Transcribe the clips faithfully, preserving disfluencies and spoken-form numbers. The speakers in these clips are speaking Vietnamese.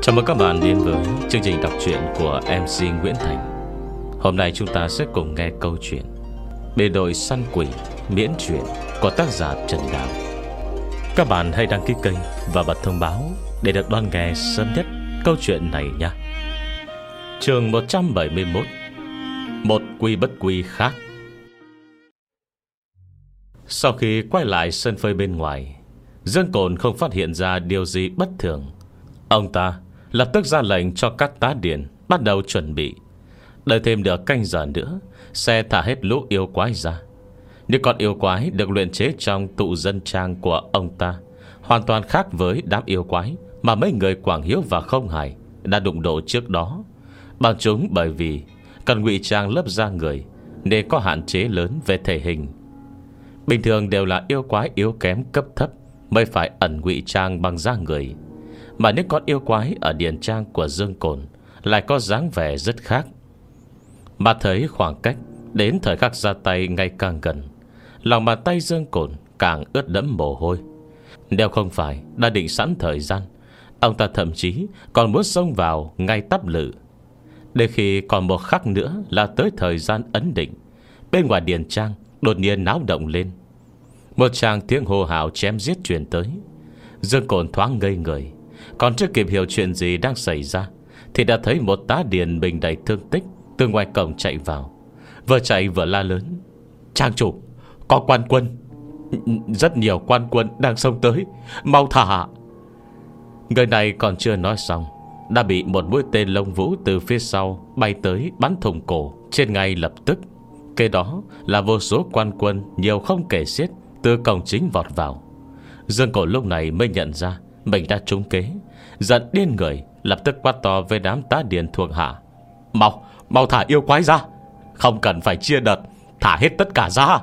Chào mừng các bạn đến với chương trình đọc truyện của em xê Nguyễn Thành. Hôm nay chúng ta sẽ cùng nghe câu chuyện Bề đội săn quỷ miễn truyện của tác giả Trần Đào. Các bạn hãy đăng ký kênh và bật thông báo để được đón nghe sớm nhất câu chuyện này nhé. Chương một trăm bảy mươi mốt. Một quy bất quy khác. Sau khi quay lại sân phơi bên ngoài, Dương Cổn không phát hiện ra điều gì bất thường. Ông ta lập tức ra lệnh cho các tá điền bắt đầu chuẩn bị. Đợi thêm được canh giờ nữa sẽ thả hết lũ yêu quái ra. Những con yêu quái được luyện chế trong tụ dân trang của ông ta hoàn toàn khác với đám yêu quái mà mấy người Quảng Hiếu và Không Hải đã đụng độ trước đó. Bằng chúng bởi vì cần ngụy trang lớp da người nên có hạn chế lớn về thể hình. Bình thường đều là yêu quái yếu kém cấp thấp mới phải ẩn ngụy trang bằng da người, mà những con yêu quái ở điền trang của Dương Cổn lại có dáng vẻ rất khác. Mà thấy khoảng cách đến thời khắc ra tay ngày càng gần, lòng bàn tay Dương Cổn càng ướt đẫm mồ hôi. Nếu không phải đã định sẵn thời gian, ông ta thậm chí còn muốn xông vào ngay tắp lự. Để khi còn một khắc nữa là tới thời gian ấn định, bên ngoài điền trang đột nhiên náo động lên. Một tràng tiếng hô hào chém giết truyền tới. Dương Cổn thoáng ngây người, còn chưa kịp hiểu chuyện gì đang xảy ra thì đã thấy một tá điền bình đầy thương tích từ ngoài cổng chạy vào. Vừa chạy vừa la lớn: "Trang chủ, có quan quân, rất nhiều quan quân đang xông tới, mau thả!" Người này còn chưa nói xong đã bị một mũi tên lông vũ từ phía sau bay tới bắn thủng cổ trên ngay lập tức. Kế đó là vô số quan quân nhiều không kể xiết từ cổng chính vọt vào. Dương Cổn lúc này mới nhận ra mình đã trúng kế, giận điên người, lập tức quát to với đám tá điền thuộc hạ: Mau, mau thả yêu quái ra, không cần phải chia đợt, thả hết tất cả ra."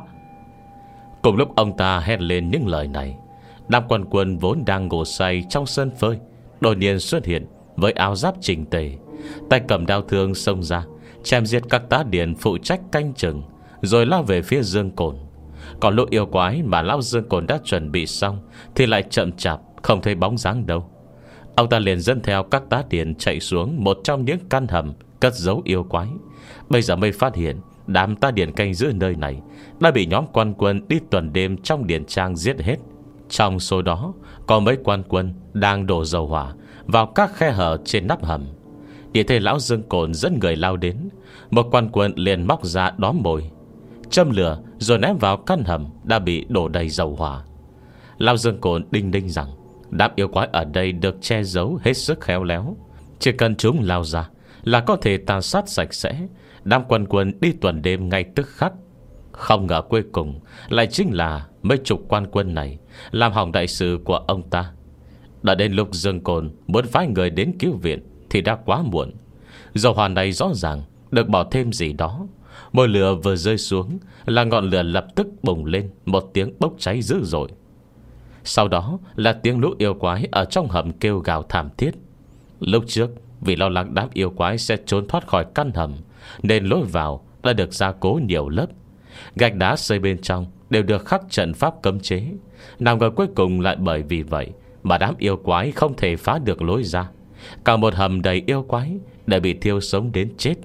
Cùng lúc ông ta hét lên những lời này, đám quan quân vốn đang ngủ say trong sân phơi đột nhiên xuất hiện với áo giáp chỉnh tề, tay cầm đao thương xông ra chém giết các tá điền phụ trách canh chừng, rồi lao về phía Dương Cổn. Còn lũ yêu quái mà lão Dương Cổn đã chuẩn bị xong thì lại chậm chạp không thấy bóng dáng đâu. Ông ta liền dẫn theo các tá điền chạy xuống một trong những căn hầm cất giấu yêu quái. Bây giờ mới phát hiện đám tá điền canh giữ nơi này đã bị nhóm quan quân đi tuần đêm trong điền trang giết hết. Trong số đó có mấy quan quân đang đổ dầu hỏa vào các khe hở trên nắp hầm. Nhìn thấy lão Dương Cổn dẫn người lao đến, một quan quân liền móc ra đóm mồi, châm lửa rồi ném vào căn hầm đã bị đổ đầy dầu hỏa. Lão Dương Cổn đinh ninh rằng đám yêu quái ở đây được che giấu hết sức khéo léo, chỉ cần chúng lao ra là có thể tàn sát sạch sẽ đám quan quân đi tuần đêm ngay tức khắc. Không ngờ cuối cùng lại chính là mấy chục quan quân này làm hỏng đại sự của ông ta. Đã đến lúc Dương Cổn muốn phái người đến cứu viện thì đã quá muộn. Dầu hỏa này rõ ràng được bỏ thêm gì đó. Mồi lửa vừa rơi xuống là ngọn lửa lập tức bùng lên, một tiếng bốc cháy dữ dội. Sau đó là tiếng lũ yêu quái ở trong hầm kêu gào thảm thiết. Lúc trước vì lo lắng đám yêu quái sẽ trốn thoát khỏi căn hầm nên lối vào đã được gia cố nhiều lớp. Gạch đá xây bên trong đều được khắc trận pháp cấm chế. Nào ngờ cuối cùng lại bởi vì vậy mà đám yêu quái không thể phá được lối ra. Cả một hầm đầy yêu quái đã bị thiêu sống đến chết.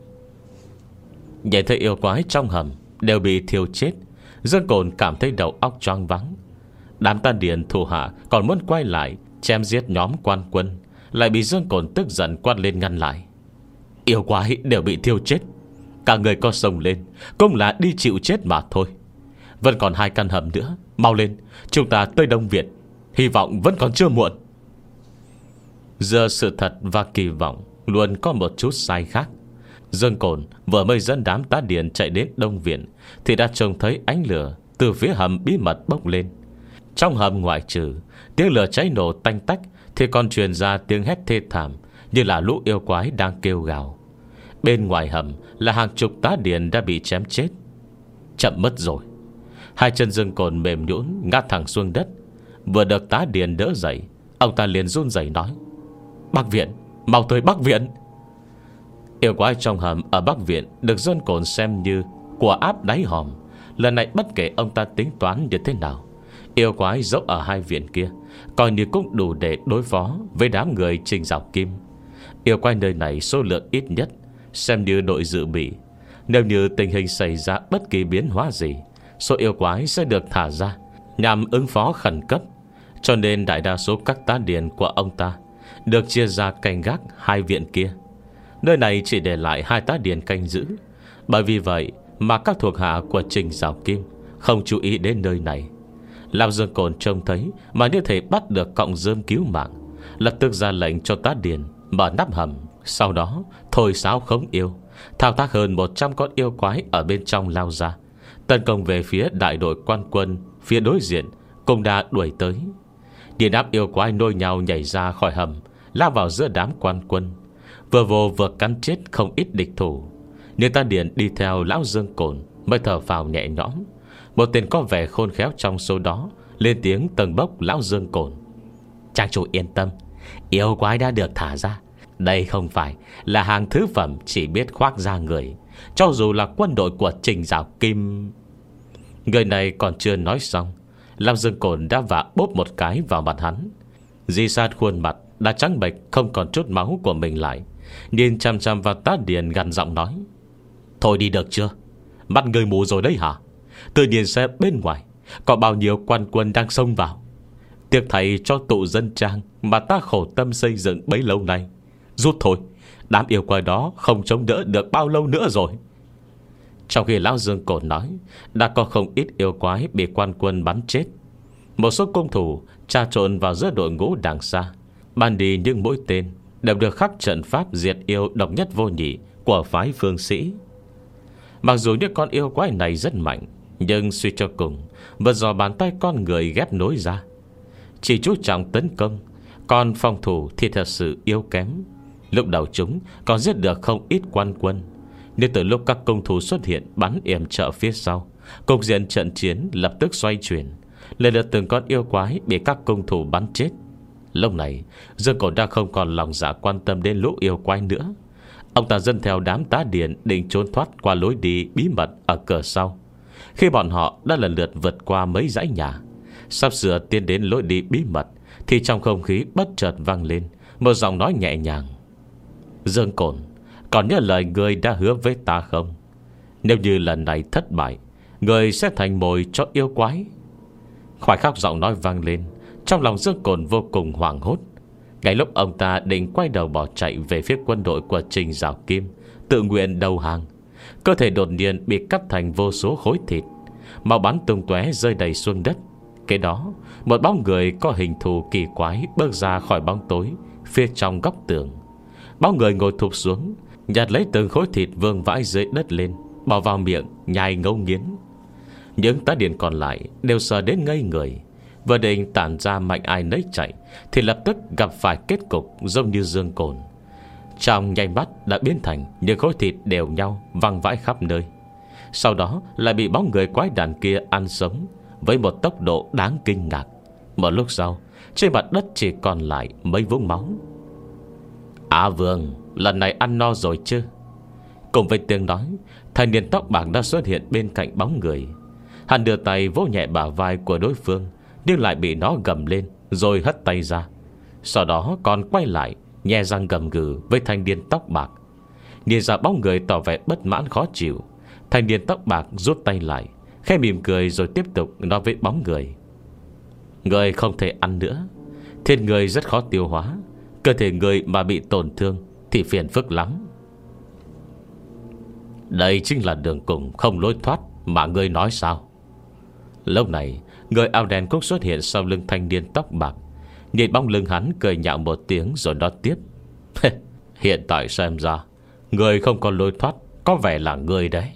Nhìn thấy yêu quái trong hầm đều bị thiêu chết, Dương Cổn cảm thấy đầu óc choáng váng. Đám tan điền thủ hạ còn muốn quay lại chém giết nhóm quan quân, lại bị Dương Cổn tức giận quát lên ngăn lại: "Yêu quái đều bị thiêu chết, cả người có sông lên cũng là đi chịu chết mà thôi. Vẫn còn hai căn hầm nữa, mau lên, chúng ta tới Đông Viện, hy vọng vẫn còn chưa muộn." Giờ sự thật và kỳ vọng luôn có một chút sai khác. Dương Cổn vừa mới dẫn đám tá điền chạy đến Đông Viện thì đã trông thấy ánh lửa từ phía hầm bí mật bốc lên. Trong hầm ngoại trừ tiếng lửa cháy nổ tanh tách thì còn truyền ra tiếng hét thê thảm, như là lũ yêu quái đang kêu gào. Bên ngoài hầm là hàng chục tá điền đã bị chém chết. Chậm mất rồi. Hai chân Dương Cổn mềm nhũn ngã thẳng xuống đất. Vừa được tá điền đỡ dậy, ông ta liền run rẩy nói: "Bắc Viện, mau tới Bắc Viện." Yêu quái trong hầm ở Bắc Viện được Dương Cổn xem như của áp đáy hòm. Lần này bất kể ông ta tính toán như thế nào, Yêu quái dẫu ở hai viện kia coi như cũng đủ để đối phó với đám người Trình Giảo Kim. Yêu quái nơi này số lượng ít nhất, xem như đội dự bị. Nếu như tình hình xảy ra bất kỳ biến hóa gì, số yêu quái sẽ được thả ra nhằm ứng phó khẩn cấp. Cho nên đại đa số các tá điền của ông ta được chia ra canh gác hai viện kia. Nơi này chỉ để lại hai tá điền canh giữ. Bởi vì vậy mà các thuộc hạ của Trình Giảo Kim không chú ý đến nơi này. Lão Dương Cổn trông thấy mà như thể bắt được cọng rơm cứu mạng, lập tức ra lệnh cho tá điền mở nắp hầm. Sau đó thôi sáo khống yêu, thao tác hơn một trăm con yêu quái ở bên trong lao ra, tấn công về phía đại đội quan quân phía đối diện cũng đã đuổi tới. Điện áp yêu quái nôi nhau nhảy ra khỏi hầm, lao vào giữa đám quan quân, vừa vô vừa cắn chết không ít địch thủ. Nhưng ta điện đi theo lão Dương Cổn mới thở phào nhẹ nhõm. Một tên có vẻ khôn khéo trong số đó lên tiếng tầng bốc lão Dương Cổn: "Trang chủ yên tâm, yêu quái đã được thả ra. Đây không phải là hàng thứ phẩm chỉ biết khoác ra người. Cho dù là quân đội của Trình Giảo Kim..." Người này còn chưa nói xong, lão Dương Cổn đã vả bốp một cái vào mặt hắn. Di sát khuôn mặt đã trắng bệch không còn chút máu của mình lại, nhìn chăm chăm vào tá điền gằn giọng nói: "Thôi đi được chưa? Mắt người mù rồi đấy hả? Tự nhiên xe bên ngoài có bao nhiêu quan quân đang xông vào. Tiếc thầy cho tụ dân trang mà ta khổ tâm xây dựng bấy lâu nay. Rút thôi, đám yêu quái đó không chống đỡ được bao lâu nữa rồi." Trong khi lão Dương Cổn nói, đã có không ít yêu quái bị quan quân bắn chết. Một số cung thủ trà trộn vào giữa đội ngũ đằng xa, ban đi những mũi tên đều được khắc trận pháp diệt yêu độc nhất vô nhị của phái Phương Sĩ. Mặc dù những con yêu quái này rất mạnh, nhưng suy cho cùng vẫn do bàn tay con người ghép nối ra. Chỉ chú trọng tấn công, còn phòng thủ thì thật sự yếu kém. Lúc đầu chúng còn giết được không ít quan quân, nhưng từ lúc các cung thủ xuất hiện bắn yểm trợ phía sau, cục diện trận chiến lập tức xoay chuyển. Lần lượt từng con yêu quái bị các cung thủ bắn chết. Lúc này Dương Cổn đã không còn lòng dạ quan tâm đến lũ yêu quái nữa. Ông ta dẫn theo đám tá điền định trốn thoát qua lối đi bí mật ở cửa sau. Khi bọn họ đã lần lượt vượt qua mấy dãy nhà, sắp sửa tiến đến lối đi bí mật, thì trong không khí bất chợt vang lên một giọng nói nhẹ nhàng: "Dương Cổn, còn nhớ lời người đã hứa với ta không? Nếu như lần này thất bại, người sẽ thành mồi cho yêu quái." Khoảnh khắc giọng nói vang lên, trong lòng Dương Cổn vô cùng hoảng hốt. Ngay lúc ông ta định quay đầu bỏ chạy về phía quân đội của Trình Giảo Kim, tự nguyện đầu hàng, cơ thể đột nhiên bị cắt thành vô số khối thịt, máu bắn tung tóe rơi đầy xuống đất. Kế đó, một bóng người có hình thù kỳ quái bước ra khỏi bóng tối phía trong góc tường. Bóng người ngồi thụp xuống, nhặt lấy từng khối thịt vương vãi dưới đất lên, bỏ vào miệng nhai ngấu nghiến. Những tá điền còn lại đều sợ đến ngây người, vừa định tản ra mạnh ai nấy chạy, thì lập tức gặp phải kết cục giống như Dương Cổn. Trong nháy mắt đã biến thành những khối thịt đều nhau văng vãi khắp nơi. Sau đó lại bị bóng người quái đản kia ăn sống với một tốc độ đáng kinh ngạc. Một lúc sau, trên mặt đất chỉ còn lại mấy vũng máu. "Á Vương, lần này ăn no rồi chứ?" Cùng với tiếng nói, thanh niên tóc bạc đã xuất hiện bên cạnh bóng người. Hắn đưa tay vỗ nhẹ bả vai của đối phương, nhưng lại bị nó gầm lên rồi hất tay ra. Sau đó còn quay lại nhe răng gầm gừ với thanh niên tóc bạc. Nhìn ra bóng người tỏ vẻ bất mãn khó chịu, thanh niên tóc bạc rút tay lại, khẽ mỉm cười rồi tiếp tục nói với bóng người: "Người không thể ăn nữa. Thịt người rất khó tiêu hóa. Cơ thể người mà bị tổn thương thì phiền phức lắm." "Đây chính là đường cùng không lối thoát mà ngươi nói sao?" Lúc này, người áo đen cũng xuất hiện sau lưng thanh niên tóc bạc. Nhìn bóng lưng hắn cười nhạo một tiếng rồi nói tiếp: "Hiện tại xem ra người không có lối thoát, có vẻ là người đấy."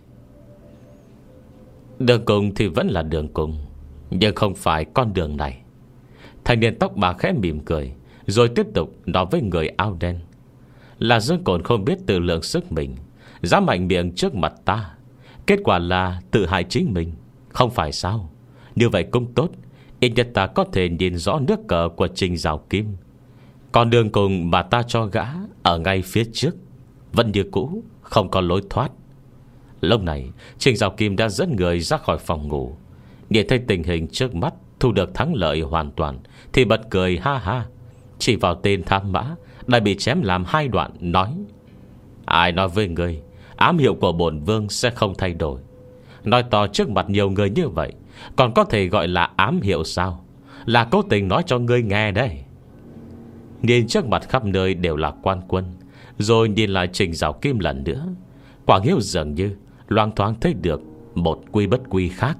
Đường cùng thì vẫn là đường cùng, nhưng không phải con đường này. Thanh niên tóc bạc khẽ mỉm cười rồi tiếp tục nói với người áo đen: "Là Dương Cổn không biết tự lượng sức mình, dám mạnh miệng trước mặt ta. Kết quả là tự hại chính mình, không phải sao? Như vậy cũng tốt, ít nhất ta có thể nhìn rõ nước cờ của Trình Giảo Kim. Con đường cùng mà ta cho gã ở ngay phía trước vẫn như cũ, không có lối thoát." Lúc này Trình Giảo Kim đã dẫn người ra khỏi phòng ngủ. Nhìn thấy tình hình trước mắt thu được thắng lợi hoàn toàn thì bật cười ha ha, chỉ vào tên tham mã đã bị chém làm hai đoạn, nói: Ai nói với ngươi ám hiệu của bổn vương sẽ không thay đổi? Nói to trước mặt nhiều người như vậy còn có thể gọi là ám hiệu sao? Là cố tình nói cho ngươi nghe đấy. Nhìn trước mặt khắp nơi đều là quan quân, rồi nhìn lại Trình Giảo Kim lần nữa, Quảng Hiếu dường như loang thoáng thấy được một quy bất quy khác.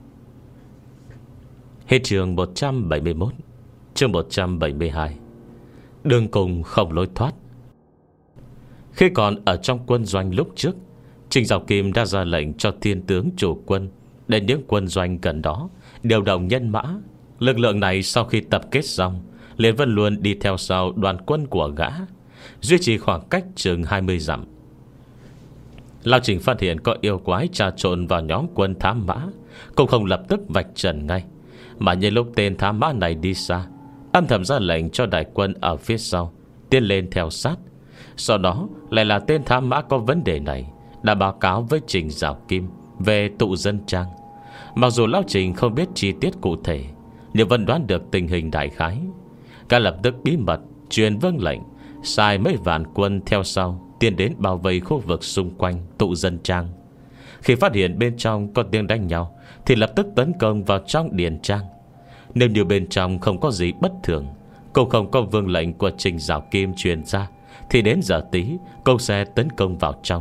Hết chương một trăm bảy mươi mốt. Chương một trăm bảy mươi hai. Đường cùng không lối thoát. Khi còn ở trong quân doanh lúc trước, Trình Giảo Kim đã ra lệnh cho thiên tướng chủ quân đến những quân doanh gần đó điều động nhân mã. Lực lượng này sau khi tập kết xong liền vẫn luôn đi theo sau đoàn quân của gã, duy trì khoảng cách chừng hai mươi dặm. Lão Trình phát hiện có yêu quái trà trộn vào nhóm quân thám mã, cũng không lập tức vạch trần ngay, mà nhân lúc tên thám mã này đi xa, âm thầm ra lệnh cho đại quân ở phía sau tiến lên theo sát. Sau đó lại là tên thám mã có vấn đề này đã báo cáo với Trình Giảo Kim về tụ dân trang. Mặc dù Lão Trình không biết chi tiết cụ thể, nhưng vẫn đoán được tình hình đại khái. Cả lập tức bí mật truyền vâng lệnh, sai mấy vạn quân theo sau tiến đến bao vây khu vực xung quanh tụ dân trang. Khi phát hiện bên trong có tiếng đánh nhau thì lập tức tấn công vào trong điền trang. Nếu như bên trong không có gì bất thường, cũng không có vương lệnh của Trình Giảo Kim truyền ra, thì đến giờ tí cô sẽ tấn công vào trong.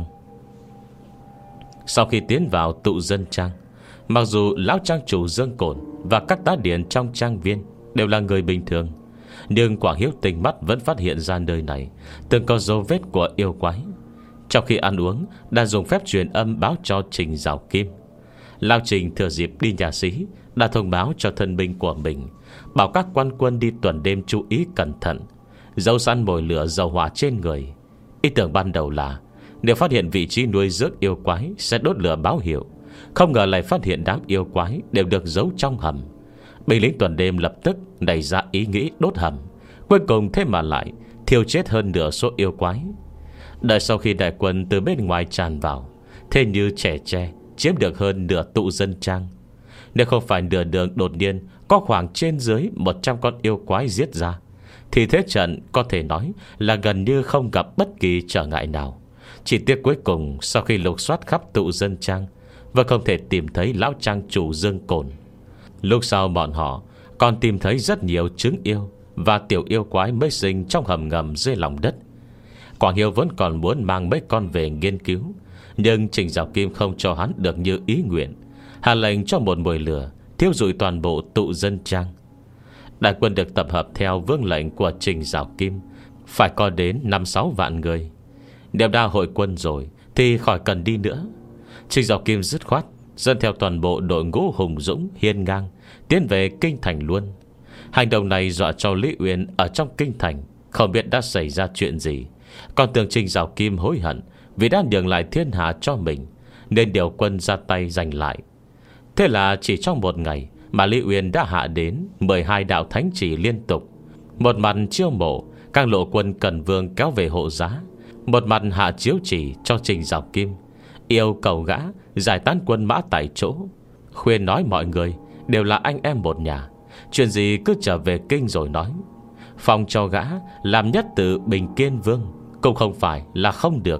Sau khi tiến vào tụ dân trang, mặc dù lão trang chủ Dương Cổn và các tá điển trong trang viên đều là người bình thường, nhưng Quảng Hiếu tinh mắt vẫn phát hiện ra nơi này từng có dấu vết của yêu quái. Trong khi ăn uống đã dùng phép truyền âm báo cho Trình Giảo Kim. Lão Trình thừa dịp đi nhà xí đã thông báo cho thân binh của mình, bảo các quan quân đi tuần đêm chú ý cẩn thận, giấu sẵn mồi lửa dầu hỏa trên người. Ý tưởng ban đầu là nếu phát hiện vị trí nuôi dưỡng yêu quái sẽ đốt lửa báo hiệu, không ngờ lại phát hiện đám yêu quái đều được giấu trong hầm. Binh lính tuần đêm lập tức nảy ra ý nghĩ đốt hầm, cuối cùng thế mà lại thiêu chết hơn nửa số yêu quái. Đợi sau khi đại quân từ bên ngoài tràn vào, thế như trẻ tre chiếm được hơn nửa tụ dân trang. Nếu không phải nửa đường đột nhiên có khoảng trên dưới một trăm con yêu quái giết ra, thì thế trận có thể nói là gần như không gặp bất kỳ trở ngại nào. Chỉ tiếc cuối cùng sau khi lục soát khắp tụ dân trang vẫn không thể tìm thấy lão trang chủ Dương Cổn. Lúc sau bọn họ còn tìm thấy rất nhiều trứng yêu và tiểu yêu quái mới sinh trong hầm ngầm dưới lòng đất. Quảng Hiếu vẫn còn muốn mang mấy con về nghiên cứu, nhưng Trình Giảo Kim không cho hắn được như ý nguyện, hạ lệnh cho một mồi lửa thiêu rụi toàn bộ tụ dân trang. Đại quân được tập hợp theo vương lệnh của Trình Giảo Kim phải có đến năm sáu vạn người. Nếu đã hội quân rồi thì khỏi cần đi nữa. Trình Giảo Kim dứt khoát dẫn theo toàn bộ đội ngũ hùng dũng hiên ngang tiến về kinh thành luôn. Hành động này dọa cho Lý Uyên ở trong kinh thành không biết đã xảy ra chuyện gì, còn tưởng Trình Giảo Kim hối hận vì đã nhường lại thiên hạ cho mình, nên điều quân ra tay giành lại. Thế là chỉ trong một ngày mà Lý Uyên đã hạ đến mười hai đạo thánh chỉ liên tục. Một mặt chiêu mộ các lộ quân Cần Vương kéo về hộ giá, một mặt hạ chiếu chỉ cho Trình Giảo Kim, yêu cầu gã giải tán quân mã tại chỗ, khuyên nói mọi người đều là anh em một nhà, chuyện gì cứ trở về kinh rồi nói. Phòng cho gã làm nhất tự Bình Kiên Vương cũng không phải là không được.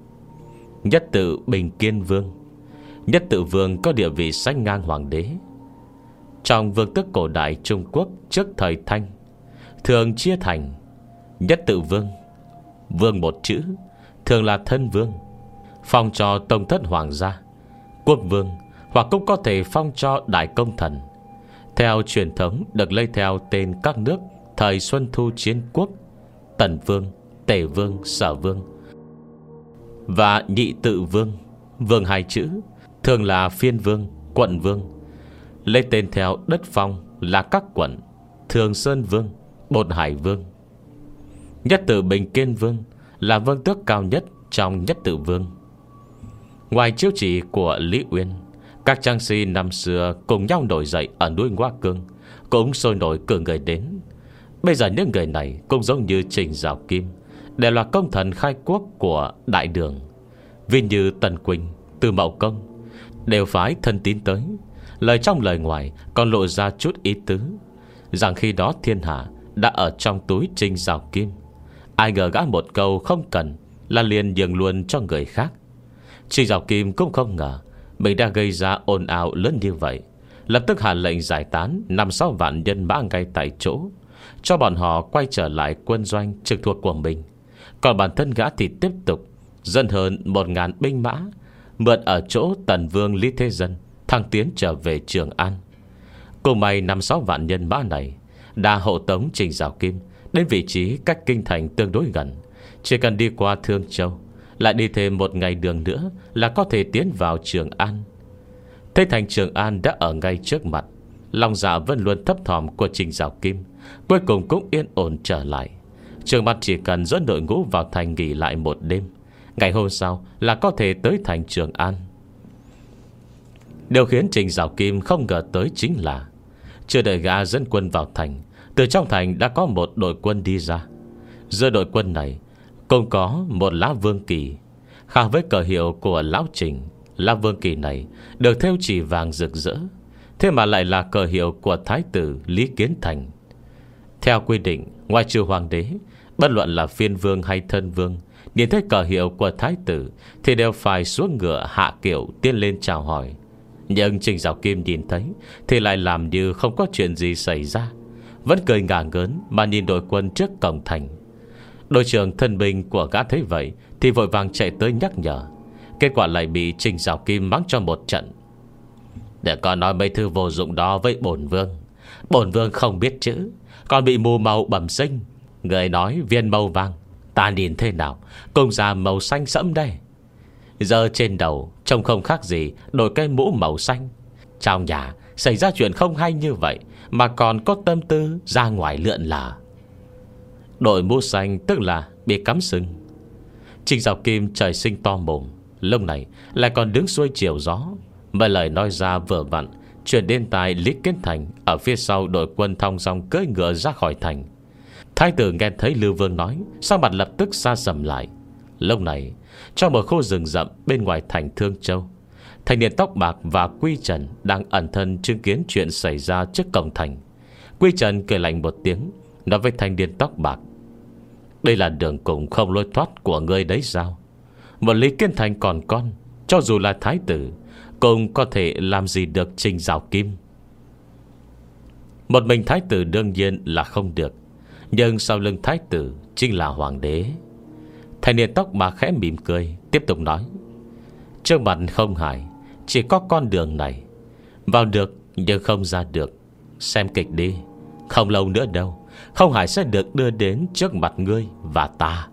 Nhất tự Bình Kiên Vương, nhất tự vương có địa vị sánh ngang hoàng đế. Trong vương tước cổ đại Trung Quốc trước thời Thanh thường chia thành nhất tự vương, vương một chữ thường là thân vương, phong cho tông thất hoàng gia, quốc vương, hoặc cũng có thể phong cho đại công thần. Theo truyền thống được lấy theo tên các nước thời Xuân Thu Chiến Quốc: Tần Vương, Tề Vương, Sở Vương. Và nhị tự vương, vương hai chữ thường là phiên vương, quận vương, lấy tên theo đất phong là các quận: Thường Sơn Vương, Bột Hải Vương. Nhất tự Bình Kiên Vương là vương tước cao nhất trong nhất tự vương. Ngoài chiếu chỉ của Lý Uyên, các trang sĩ năm xưa cùng nhau nổi dậy ở núi Ngoa Cương cũng sôi nổi cử người đến. Bây giờ những người này cũng giống như Trình Giảo Kim, đều là công thần khai quốc của Đại Đường. Vì như Tần Quỳnh, Từ Mậu Công đều phái thân tín tới, Lời trong lời ngoài còn lộ ra chút ý tứ rằng khi đó thiên hạ đã ở trong túi Trình Giảo Kim. Ai ngờ gã một câu không cần là liền nhường luôn cho người khác. Trình Giảo Kim cũng không ngờ mình đã gây ra ồn ào lớn như vậy, lập tức hạ lệnh giải tán năm sáu vạn nhân mã ngay tại chỗ, cho bọn họ quay trở lại quân doanh trực thuộc của mình. Còn bản thân gã thì tiếp tục dẫn hơn một ngàn binh mã, mượn ở chỗ Tần Vương Lý Thế Dân thăng tiến trở về Trường An. Cùng may năm sáu vạn nhân mã này đã hộ tống Trình Giảo Kim đến vị trí cách kinh thành tương đối gần, chỉ cần đi qua Thương Châu, lại đi thêm một ngày đường nữa là có thể tiến vào Trường An. Thế thành Trường An đã ở ngay trước mặt, lòng dạ vẫn luôn thấp thỏm của Trình Giảo Kim cuối cùng cũng yên ổn trở lại. Trường Mặt chỉ cần dẫn đội ngũ vào thành nghỉ lại một đêm, ngày hôm sau là có thể tới thành Trường An. Điều khiến Trình Giảo Kim không ngờ tới chính là chưa đợi gã dẫn quân vào thành, từ trong thành đã có một đội quân đi ra. Giữa đội quân này cũng có một lá vương kỳ. Khác với cờ hiệu của lão Trình, lá vương kỳ này được thêu chỉ vàng rực rỡ, thế mà lại là cờ hiệu của Thái tử Lý Kiến Thành. Theo quy định, ngoài trừ hoàng đế, bất luận là phiên vương hay thân vương, nhìn thấy cờ hiệu của thái tử thì đều phải xuống ngựa hạ kiệu tiến lên chào hỏi. Nhưng Trình Giảo Kim nhìn thấy thì lại làm như không có chuyện gì xảy ra, vẫn cười ngả ngớn mà nhìn đội quân trước cổng thành. Đội trưởng thân binh của gã thấy vậy thì vội vàng chạy tới nhắc nhở. Kết quả lại bị Trình Giảo Kim mắng cho một trận. Để con nói mấy thứ vô dụng đó với bổn vương. Bổn vương không biết chữ, còn bị mù màu bẩm sinh. Người nói viên màu vàng, ta nhìn thế nào cũng ra màu xanh sẫm đây. Giờ trên đầu trông không khác gì đổi cái mũ màu xanh. Trong nhà xảy ra chuyện không hay như vậy mà còn có tâm tư ra ngoài lượn lờ. Đội mũ xanh tức là bị cắm sừng. Trình Giảo Kim trời sinh to mồm, lúc này lại còn đứng xuôi chiều gió, mà lời nói ra vừa vặn chuyển đến tai Lý Kiến Thành ở phía sau đội quân thong dong cưỡi ngựa ra khỏi thành. Thái tử nghe thấy Lưu Vương nói, sắc mặt lập tức xa sầm lại. Lúc này trong một khu rừng rậm bên ngoài thành Thương Châu, thanh niên tóc bạc và Quy Trần đang ẩn thân chứng kiến chuyện xảy ra trước cổng thành. Quy Trần cười lạnh một tiếng, nói với thanh niên tóc bạc: đây là đường cùng không lối thoát của ngươi đấy sao? Một Lý Kiến Thành còn con, cho dù là thái tử cũng có thể làm gì được Trình Giảo Kim. Một mình thái tử đương nhiên là không được, nhưng sau lưng thái tử chính là hoàng đế. Thanh niên tóc bạc khẽ mỉm cười, tiếp tục nói: trước mặt không hải, chỉ có con đường này. Vào được nhưng không ra được. Xem kịch đi, không lâu nữa đâu, không hải sẽ được đưa đến trước mặt ngươi và ta.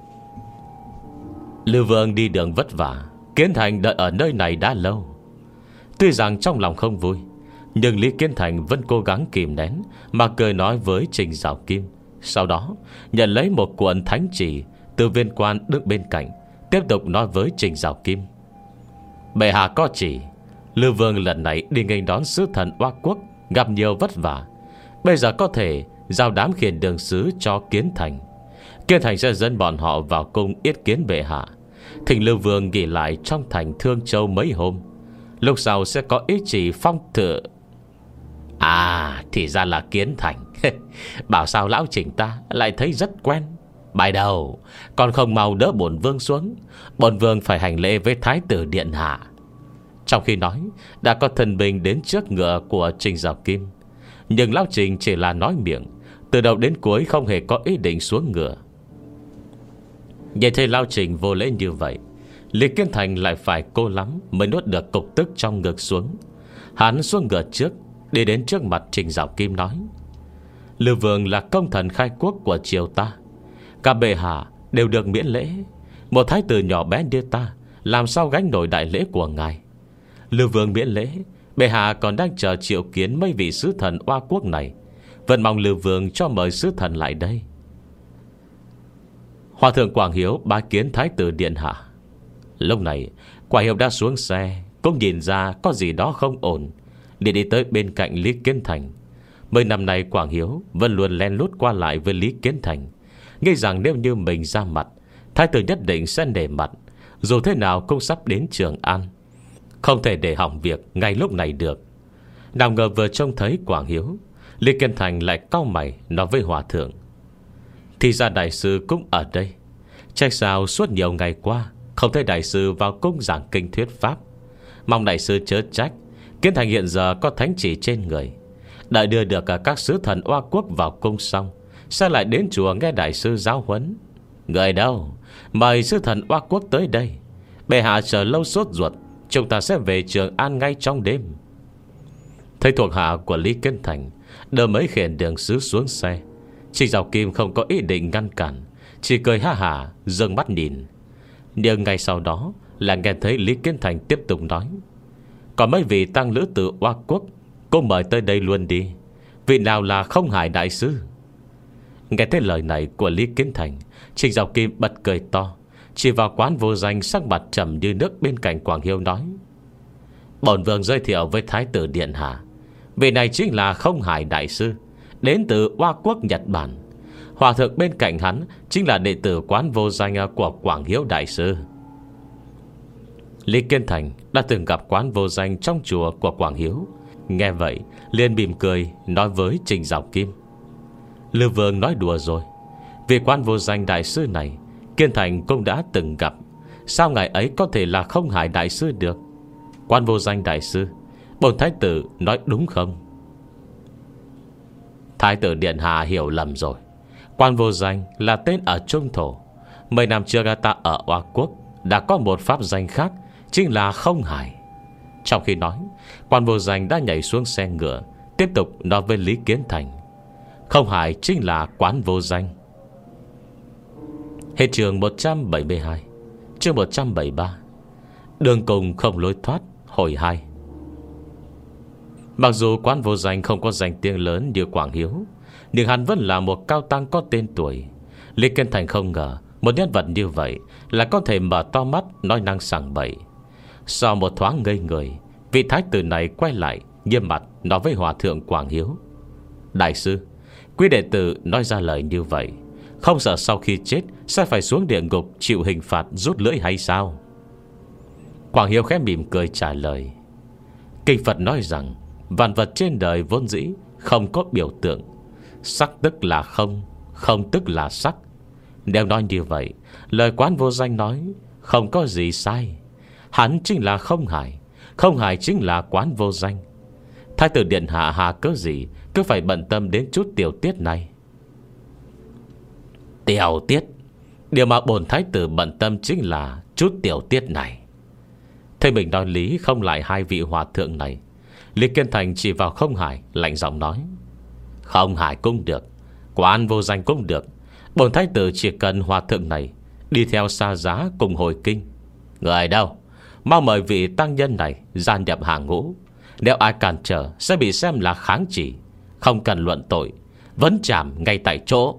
Lưu Vương đi đường vất vả, Kiến Thành đợi ở nơi này đã lâu. Tuy rằng trong lòng không vui, nhưng Lý Kiến Thành vẫn cố gắng kìm nén mà cười nói với Trình Giảo Kim. Sau đó nhận lấy một cuộn thánh chỉ từ viên quan đứng bên cạnh, tiếp tục nói với Trình Giảo Kim: bệ hạ có chỉ, Lưu Vương lần này đi nghênh đón sứ thần Oa Quốc gặp nhiều vất vả, bây giờ có thể giao đám khiển đường sứ cho Kiến Thành. Kiến Thành sẽ dẫn bọn họ vào cung yết kiến bệ hạ, thỉnh Lưu Vương nghỉ lại trong thành Thương Châu mấy hôm, lúc sau sẽ có ý chỉ phong thự. À, thì ra là Kiến Thành. Bảo sao lão Trình ta lại thấy rất quen. Bài đầu, còn không mau đỡ bổn vương xuống, bổn vương phải hành lễ với thái tử điện hạ. Trong khi nói, đã có thần binh đến trước ngựa của Trình Giảo Kim, nhưng lão Trình chỉ là nói miệng, từ đầu đến cuối không hề có ý định xuống ngựa. Nhìn thấy lão Trình vô lễ như vậy, Lý Kiến Thành lại phải cố lắm mới nuốt được cục tức trong ngực xuống. Hắn xuống ngựa trước, đi đến trước mặt Trình Giảo Kim nói: Lưu Vương là công thần khai quốc của triều ta, cả bệ hạ đều được miễn lễ. Một thái tử nhỏ bé như ta làm sao gánh nổi đại lễ của ngài? Lưu Vương miễn lễ, bệ hạ còn đang chờ triệu kiến mấy vị sứ thần Oa Quốc này, vẫn mong Lưu Vương cho mời sứ thần lại đây. Hòa thượng Quảng Hiếu bái kiến thái tử điện hạ. Lúc này Quảng Hiếu đã xuống xe, cũng nhìn ra có gì đó không ổn, để đi tới bên cạnh Lý Kiến Thành. Mấy năm nay Quảng Hiếu vẫn luôn len lút qua lại với Lý Kiến Thành, nghĩ rằng nếu như mình ra mặt, thái tử nhất định sẽ nể mặt, dù thế nào cũng sắp đến Trường An, không thể để hỏng việc ngay lúc này được. Nào ngờ vừa trông thấy Quảng Hiếu, Lý Kiên Thành lại cau mày nói với hòa thượng: thì ra đại sư cũng ở đây. Trách sao suốt nhiều ngày qua không thấy đại sư vào cung giảng kinh thuyết pháp. Mong đại sư chớ trách. Kiến Thành hiện giờ có thánh chỉ trên người. Đợi đưa được các sứ thần Oa Quốc vào cung xong, sao lại đến chùa nghe đại sư giáo huấn? Người đâu? Mời sứ thần Oa Quốc tới đây. Bệ hạ chờ lâu sốt ruột, chúng ta sẽ về Trường An ngay trong đêm. Thấy thuộc hạ của Lý Kiến Thành đỡ mấy khiển đường sứ xuống xe, Trịnh Giảo Kim không có ý định ngăn cản, chỉ cười ha hả dâng mắt nhìn. Nhưng ngay sau đó là nghe thấy Lý Kiến Thành tiếp tục nói: còn mấy vị tăng lữ từ Oa Quốc cô mời tới đây luôn đi. Vị nào là Không Hải đại sư? Nghe thấy lời này của Lý Kiến Thành, Trịnh Giảo Kim bật cười to, chỉ vào Quán Vô Danh sắc mặt trầm như nước bên cạnh Quảng Hiếu nói: bổn vương giới thiệu với Thái tử điện hạ, vị này chính là Không Hải đại sư, đến từ Oa Quốc Nhật Bản. Hòa thượng bên cạnh hắn chính là đệ tử Quán Vô Danh của Quảng Hiếu đại sư. Lý Kiến Thành đã từng gặp Quán Vô Danh trong chùa của Quảng Hiếu, nghe vậy liền mỉm cười nói với Trịnh Giảo Kim: Lưu Vương nói đùa rồi. Vì Quán Vô Danh đại sư này Kiến Thành cũng đã từng gặp, sao ngài ấy có thể là Không Hải đại sư được? Quán Vô Danh đại sư, bổn thái tử nói đúng không? Thái tử điện hạ hiểu lầm rồi. Quán Vô Danh là tên ở Trung Thổ. Mấy năm trước ta ở Oa Quốc đã có một pháp danh khác, chính là Không Hải. Trong khi nói, Quán Vô Danh đã nhảy xuống xe ngựa, tiếp tục nói với Lý Kiến Thành: Không Hải chính là Quán Vô Danh. Hết chương một trăm bảy mươi hai. Chương một trăm bảy mươi ba. Đường cùng không lối thoát hồi hai. Mặc dù Quán Vô Danh không có danh tiếng lớn như Quảng Hiếu, nhưng hắn vẫn là một cao tăng có tên tuổi. Lý Kiến Thành không ngờ một nhân vật như vậy là có thể mở to mắt nói năng sảng bậy. Sau một thoáng ngây người, vị thái tử này quay lại nghiêm mặt nói với hòa thượng Quảng Hiếu: Đại sư, quý đệ tử nói ra lời như vậy, không sợ sau khi chết sẽ phải xuống địa ngục chịu hình phạt rút lưỡi hay sao? Quảng Hiếu khẽ mỉm cười trả lời: Kinh Phật nói rằng vạn vật trên đời vốn dĩ không có biểu tượng. Sắc tức là không, không tức là sắc. Nếu nói như vậy, lời Quán Vô Danh nói không có gì sai. Hắn chính là Không Hải, Không Hải chính là Quán Vô Danh. Thái tử điện hạ hà cớ gì cứ phải bận tâm đến chút tiểu tiết này? Tiểu tiết? Điều mà bổn thái tử bận tâm chính là chút tiểu tiết này. Thấy mình nói lý không lại hai vị hòa thượng này, Lý Kiến Thành chỉ vào Không Hải lạnh giọng nói: Không Hải cũng được, Quán Vô Danh cũng được. Bổn thái tử chỉ cần hòa thượng này đi theo Sa Giá cùng hồi kinh. Người đâu? Mau mời vị tăng nhân này gia nhập hàng ngũ. Nếu ai cản trở sẽ bị xem là kháng chỉ, không cần luận tội, vấn trảm ngay tại chỗ.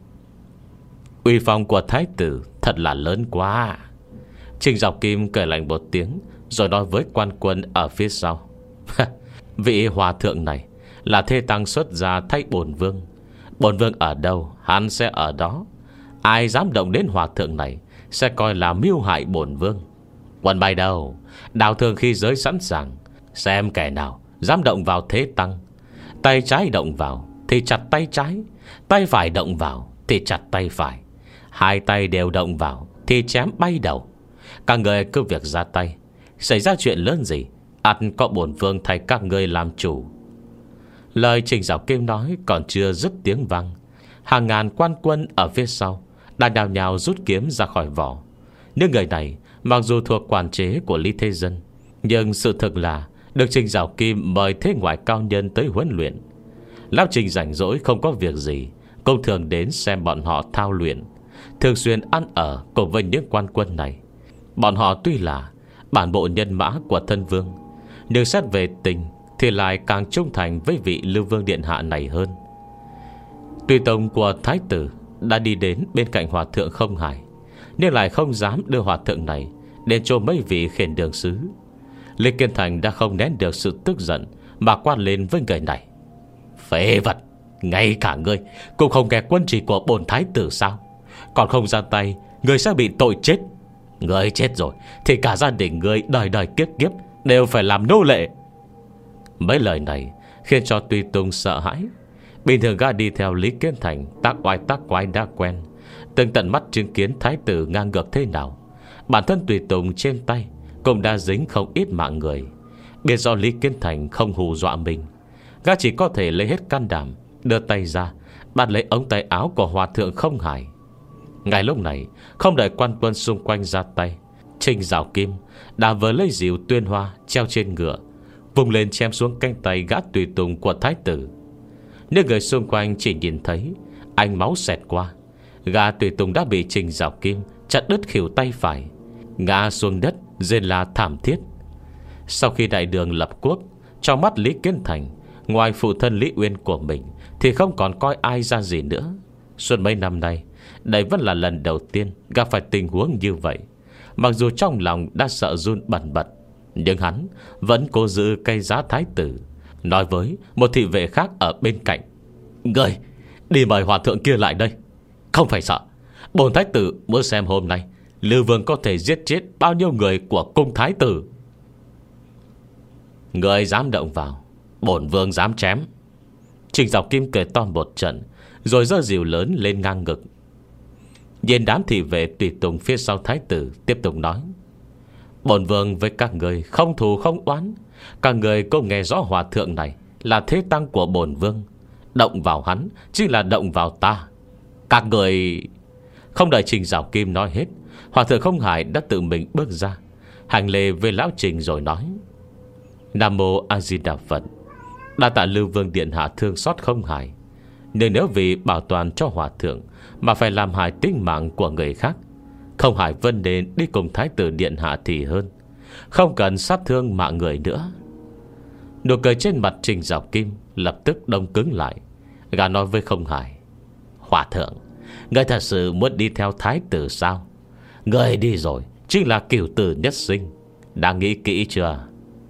Uy phong của thái tử thật là lớn quá. Trịnh Giảo Kim cười lạnh một tiếng, rồi nói với quan quân ở phía sau: Vị hòa thượng này là thê tăng xuất gia thay bổn vương. Bổn vương ở đâu hắn sẽ ở đó. Ai dám động đến hòa thượng này sẽ coi là mưu hại bổn vương. Quân bay đâu? Đào thường khi giới sẵn sàng, xem kẻ nào dám động vào thế tăng. Tay trái động vào thì chặt tay trái, tay phải động vào thì chặt tay phải, hai tay đều động vào thì chém bay đầu. Các người cứ việc ra tay, xảy ra chuyện lớn gì ắt có bổn vương thay các ngươi làm chủ. Lời Trịnh Giảo Kim nói còn chưa dứt tiếng vang, hàng ngàn quan quân ở phía sau đã đào nhào rút kiếm ra khỏi vỏ. Những người này mặc dù thuộc quản chế của Lý Thế Dân, nhưng sự thực là được Trịnh Giảo Kim mời thế ngoại cao nhân tới huấn luyện. Lão Trịnh rảnh rỗi không có việc gì cũng thường đến xem bọn họ thao luyện, thường xuyên ăn ở cùng với những quan quân này. Bọn họ tuy là bản bộ nhân mã của thân vương, nhưng xét về tình thì lại càng trung thành với vị Lưu Vương điện hạ này hơn. Tùy tông của thái tử đã đi đến bên cạnh hòa thượng Không Hải, nhưng lại không dám đưa hòa thượng này đến cho mấy vị khiển đường sứ. Lý Kiến Thành đã không nén được sự tức giận mà quát lên với người này: Phế vật! Ngay cả ngươi cũng không nghe quân chỉ của bổn thái tử sao? Còn không ra tay, ngươi sẽ bị tội chết. Ngươi chết rồi thì cả gia đình ngươi đời đời kiếp kiếp đều phải làm nô lệ. Mấy lời này khiến cho Tùy Tùng sợ hãi. Bình thường gã đi theo Lý Kiến Thành tác oai tác quái đã quen, từng tận mắt chứng kiến thái tử ngang ngược thế nào. Bản thân Tùy Tùng trên tay cũng đã dính không ít mạng người. Biết do Lý Kiến Thành không hù dọa mình, gã chỉ có thể lấy hết can đảm, đưa tay ra bắt lấy ống tay áo của Hòa thượng Không Hải. Ngay lúc này, không đợi quan quân xung quanh ra tay, Trình Giảo Kim đã vừa lấy dìu tuyên hoa treo trên ngựa, vùng lên chém xuống cánh tay gã tùy tùng của thái tử. Những người xung quanh chỉ nhìn thấy ánh máu xẹt qua, gã tùy tùng đã bị Trình Giảo Kim chặt đứt khuỷu tay phải, ngã xuống đất rên la thảm thiết. Sau khi đại đường lập quốc, trong mắt Lý Kiến Thành, ngoài phụ thân Lý Uyên của mình thì không còn coi ai ra gì nữa. Suốt mấy năm nay, đây vẫn là lần đầu tiên gặp phải tình huống như vậy. Mặc dù trong lòng đã sợ run bần bật, nhưng hắn vẫn cố giữ cây giá thái tử, nói với một thị vệ khác ở bên cạnh: "Người đi mời hòa thượng kia lại đây. Không phải sợ, bổn thái tử muốn xem hôm nay Lưu Vương có thể giết chết bao nhiêu người của cung thái tử." "Người dám động vào, bổn vương dám chém." Trình Giảo Kim cười to một trận, rồi giơ dìu lớn lên ngang ngực. Nhìn đám thị vệ tùy tùng phía sau thái tử, tiếp tục nói: "Bổn vương với các người không thù không oán. Các người cũng nghe rõ hòa thượng này là thế tăng của bổn vương. Động vào hắn chính là động vào ta. Các người..." Không đợi Trình Giảo Kim nói hết, hòa thượng Không Hải đã tự mình bước ra, hành lễ với lão Trình rồi nói: "Nam mô A Di Đà Phật. Đa tạ Lưu Vương điện hạ thương xót Không Hải, nhưng nếu vì bảo toàn cho hòa thượng mà phải làm hại tính mạng của người khác, Không Hải vẫn nên đi cùng thái tử điện hạ thì hơn, không cần sát thương mạng người nữa." Nụ cười trên mặt Trình Giảo Kim lập tức đông cứng lại. Gã nói với Không Hải: "Hòa thượng, ngươi thật sự muốn đi theo thái tử sao? Ngươi đi rồi chính là cửu tử nhất sinh. Đã nghĩ kỹ chưa?"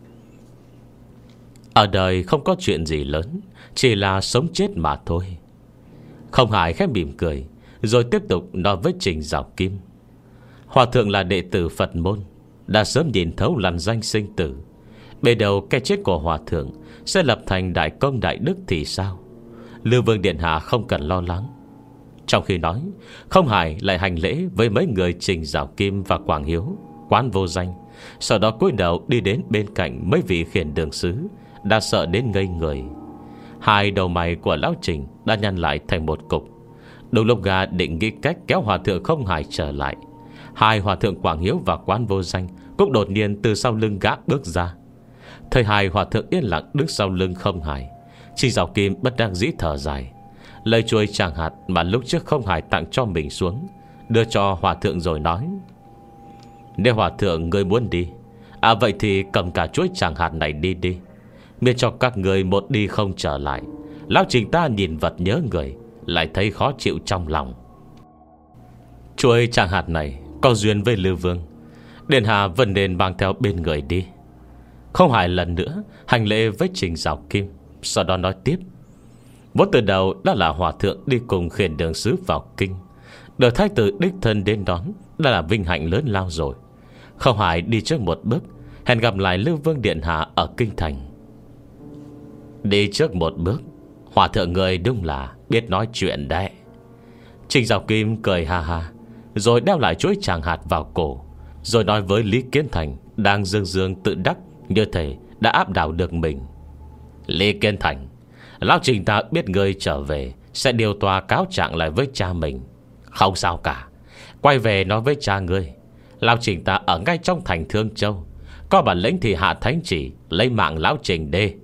Ở đời không có chuyện gì lớn, chỉ là sống chết mà thôi. Không Hải khẽ mỉm cười, rồi tiếp tục nói với Trình Giảo Kim: "Hòa thượng là đệ tử Phật môn, đã sớm nhìn thấu lằn danh sinh tử. Bề đầu cái chết của hòa thượng sẽ lập thành đại công đại đức thì sao? Lưu Vương điện hạ không cần lo lắng." Trong khi nói, Không Hải lại hành lễ với mấy người Trình Giảo Kim và Quảng Hiếu, Quán Vô Danh, sau đó cúi đầu đi đến bên cạnh mấy vị khiển đường sứ đã sợ đến ngây người. Hai đầu mày của lão Trình đã nhăn lại thành một cục. Đúng lúc gã định nghĩ cách kéo hòa thượng Không Hải trở lại, hai hòa thượng Quảng Hiếu và Quán Vô Danh cũng đột nhiên từ sau lưng gã bước ra. Thời hai hòa thượng yên lặng đứng sau lưng Không Hải, Trình Giảo Kim bất đắc dĩ thở dài, lấy chuôi tràng hạt mà lúc trước Không Hải tặng cho mình xuống, đưa cho hòa thượng rồi nói: "Nếu hòa thượng người muốn đi, À vậy thì cầm cả chuỗi tràng hạt này đi đi, miễn cho các người một đi không trở lại. Lão Trình ta nhìn vật nhớ người, lại thấy khó chịu trong lòng." Chuỗi tràng hạt này có duyên với Lưu Vương, điện hạ vẫn nên mang theo bên người đi. Không Hải lần nữa hành lễ với Trình Giảo Kim, sau đó nói tiếp: "Vốn từ đầu đã là hòa thượng đi cùng khiển đường sứ vào kinh, được thái tử đích thân đến đón đã là vinh hạnh lớn lao rồi. Không Hải đi trước một bước, hẹn gặp lại Lưu Vương điện hạ ở kinh thành." "Đi trước một bước, hòa thượng người đúng là biết nói chuyện đấy." Trình Giảo Kim cười ha ha, rồi đeo lại chuỗi tràng hạt vào cổ, rồi nói với Lý Kiến Thành đang dương dương tự đắc như thể đã áp đảo được mình: "Lý Kiến Thành, lão Trình ta biết ngươi trở về sẽ điều tòa cáo trạng lại với cha mình. Không sao cả, quay về nói với cha ngươi, lão Trình ta ở ngay trong thành Thương Châu, có bản lĩnh thì hạ thánh chỉ lấy mạng lão Trình đê."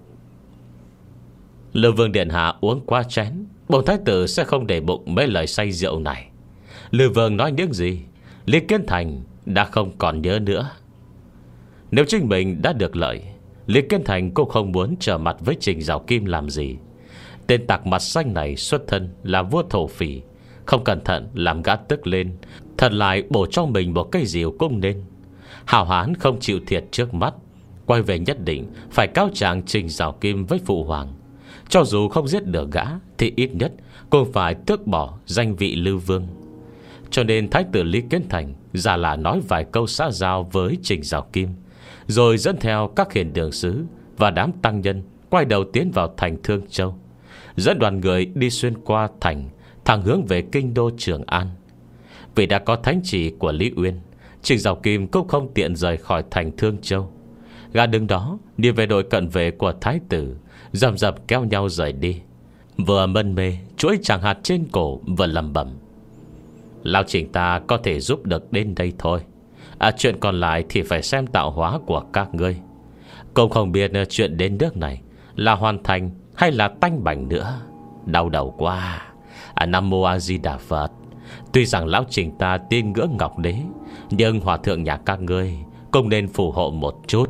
Lưu Vương điện hạ uống qua chén, bổn thái tử sẽ không để bụng mấy lời say rượu này. Lưu Vương nói những gì Lý Kiến Thành đã không còn nhớ nữa. Nếu chính mình đã được lợi, Lý Kiến Thành cũng không muốn trở mặt với Trình Giảo Kim làm gì. Tên tặc mặt xanh này xuất thân là vua thổ phỉ, không cẩn thận làm gã tức lên, thật lại bổ cho mình một cây diều cũng nên. Hảo hán không chịu thiệt trước mắt, quay về nhất định phải cáo trạng Trình Giảo Kim với phụ hoàng. Cho dù không giết được gã thì ít nhất cũng phải tước bỏ danh vị Lưu Vương. Cho nên thái tử Lý Kiến Thành ra là nói vài câu xã giao với Trình Giảo Kim, rồi dẫn theo các khiển đường sứ và đám tăng nhân quay đầu tiến vào thành Thương Châu, dẫn đoàn người đi xuyên qua thành, thẳng hướng về kinh đô Trường An. Vì đã có thánh chỉ của Lý Uyên, Trình Dạo Kim cũng không tiện rời khỏi thành Thương Châu. Gã đứng đó đi về đội cận vệ của thái tử, rầm rập kéo nhau rời đi, vừa mân mê chuỗi tràng hạt trên cổ, vừa lẩm bẩm: Lão Trình ta có thể giúp được đến đây thôi. À, chuyện còn lại thì phải xem tạo hóa của các ngươi. Cũng không biết chuyện đến nước này là hoàn thành hay là tanh bành nữa. Đau đầu quá. À, Nam Mô A Di Đà Phật. Tuy rằng lão Trình ta tin ngưỡng Ngọc Đế, nhưng hòa thượng nhà các ngươi cũng nên phù hộ một chút.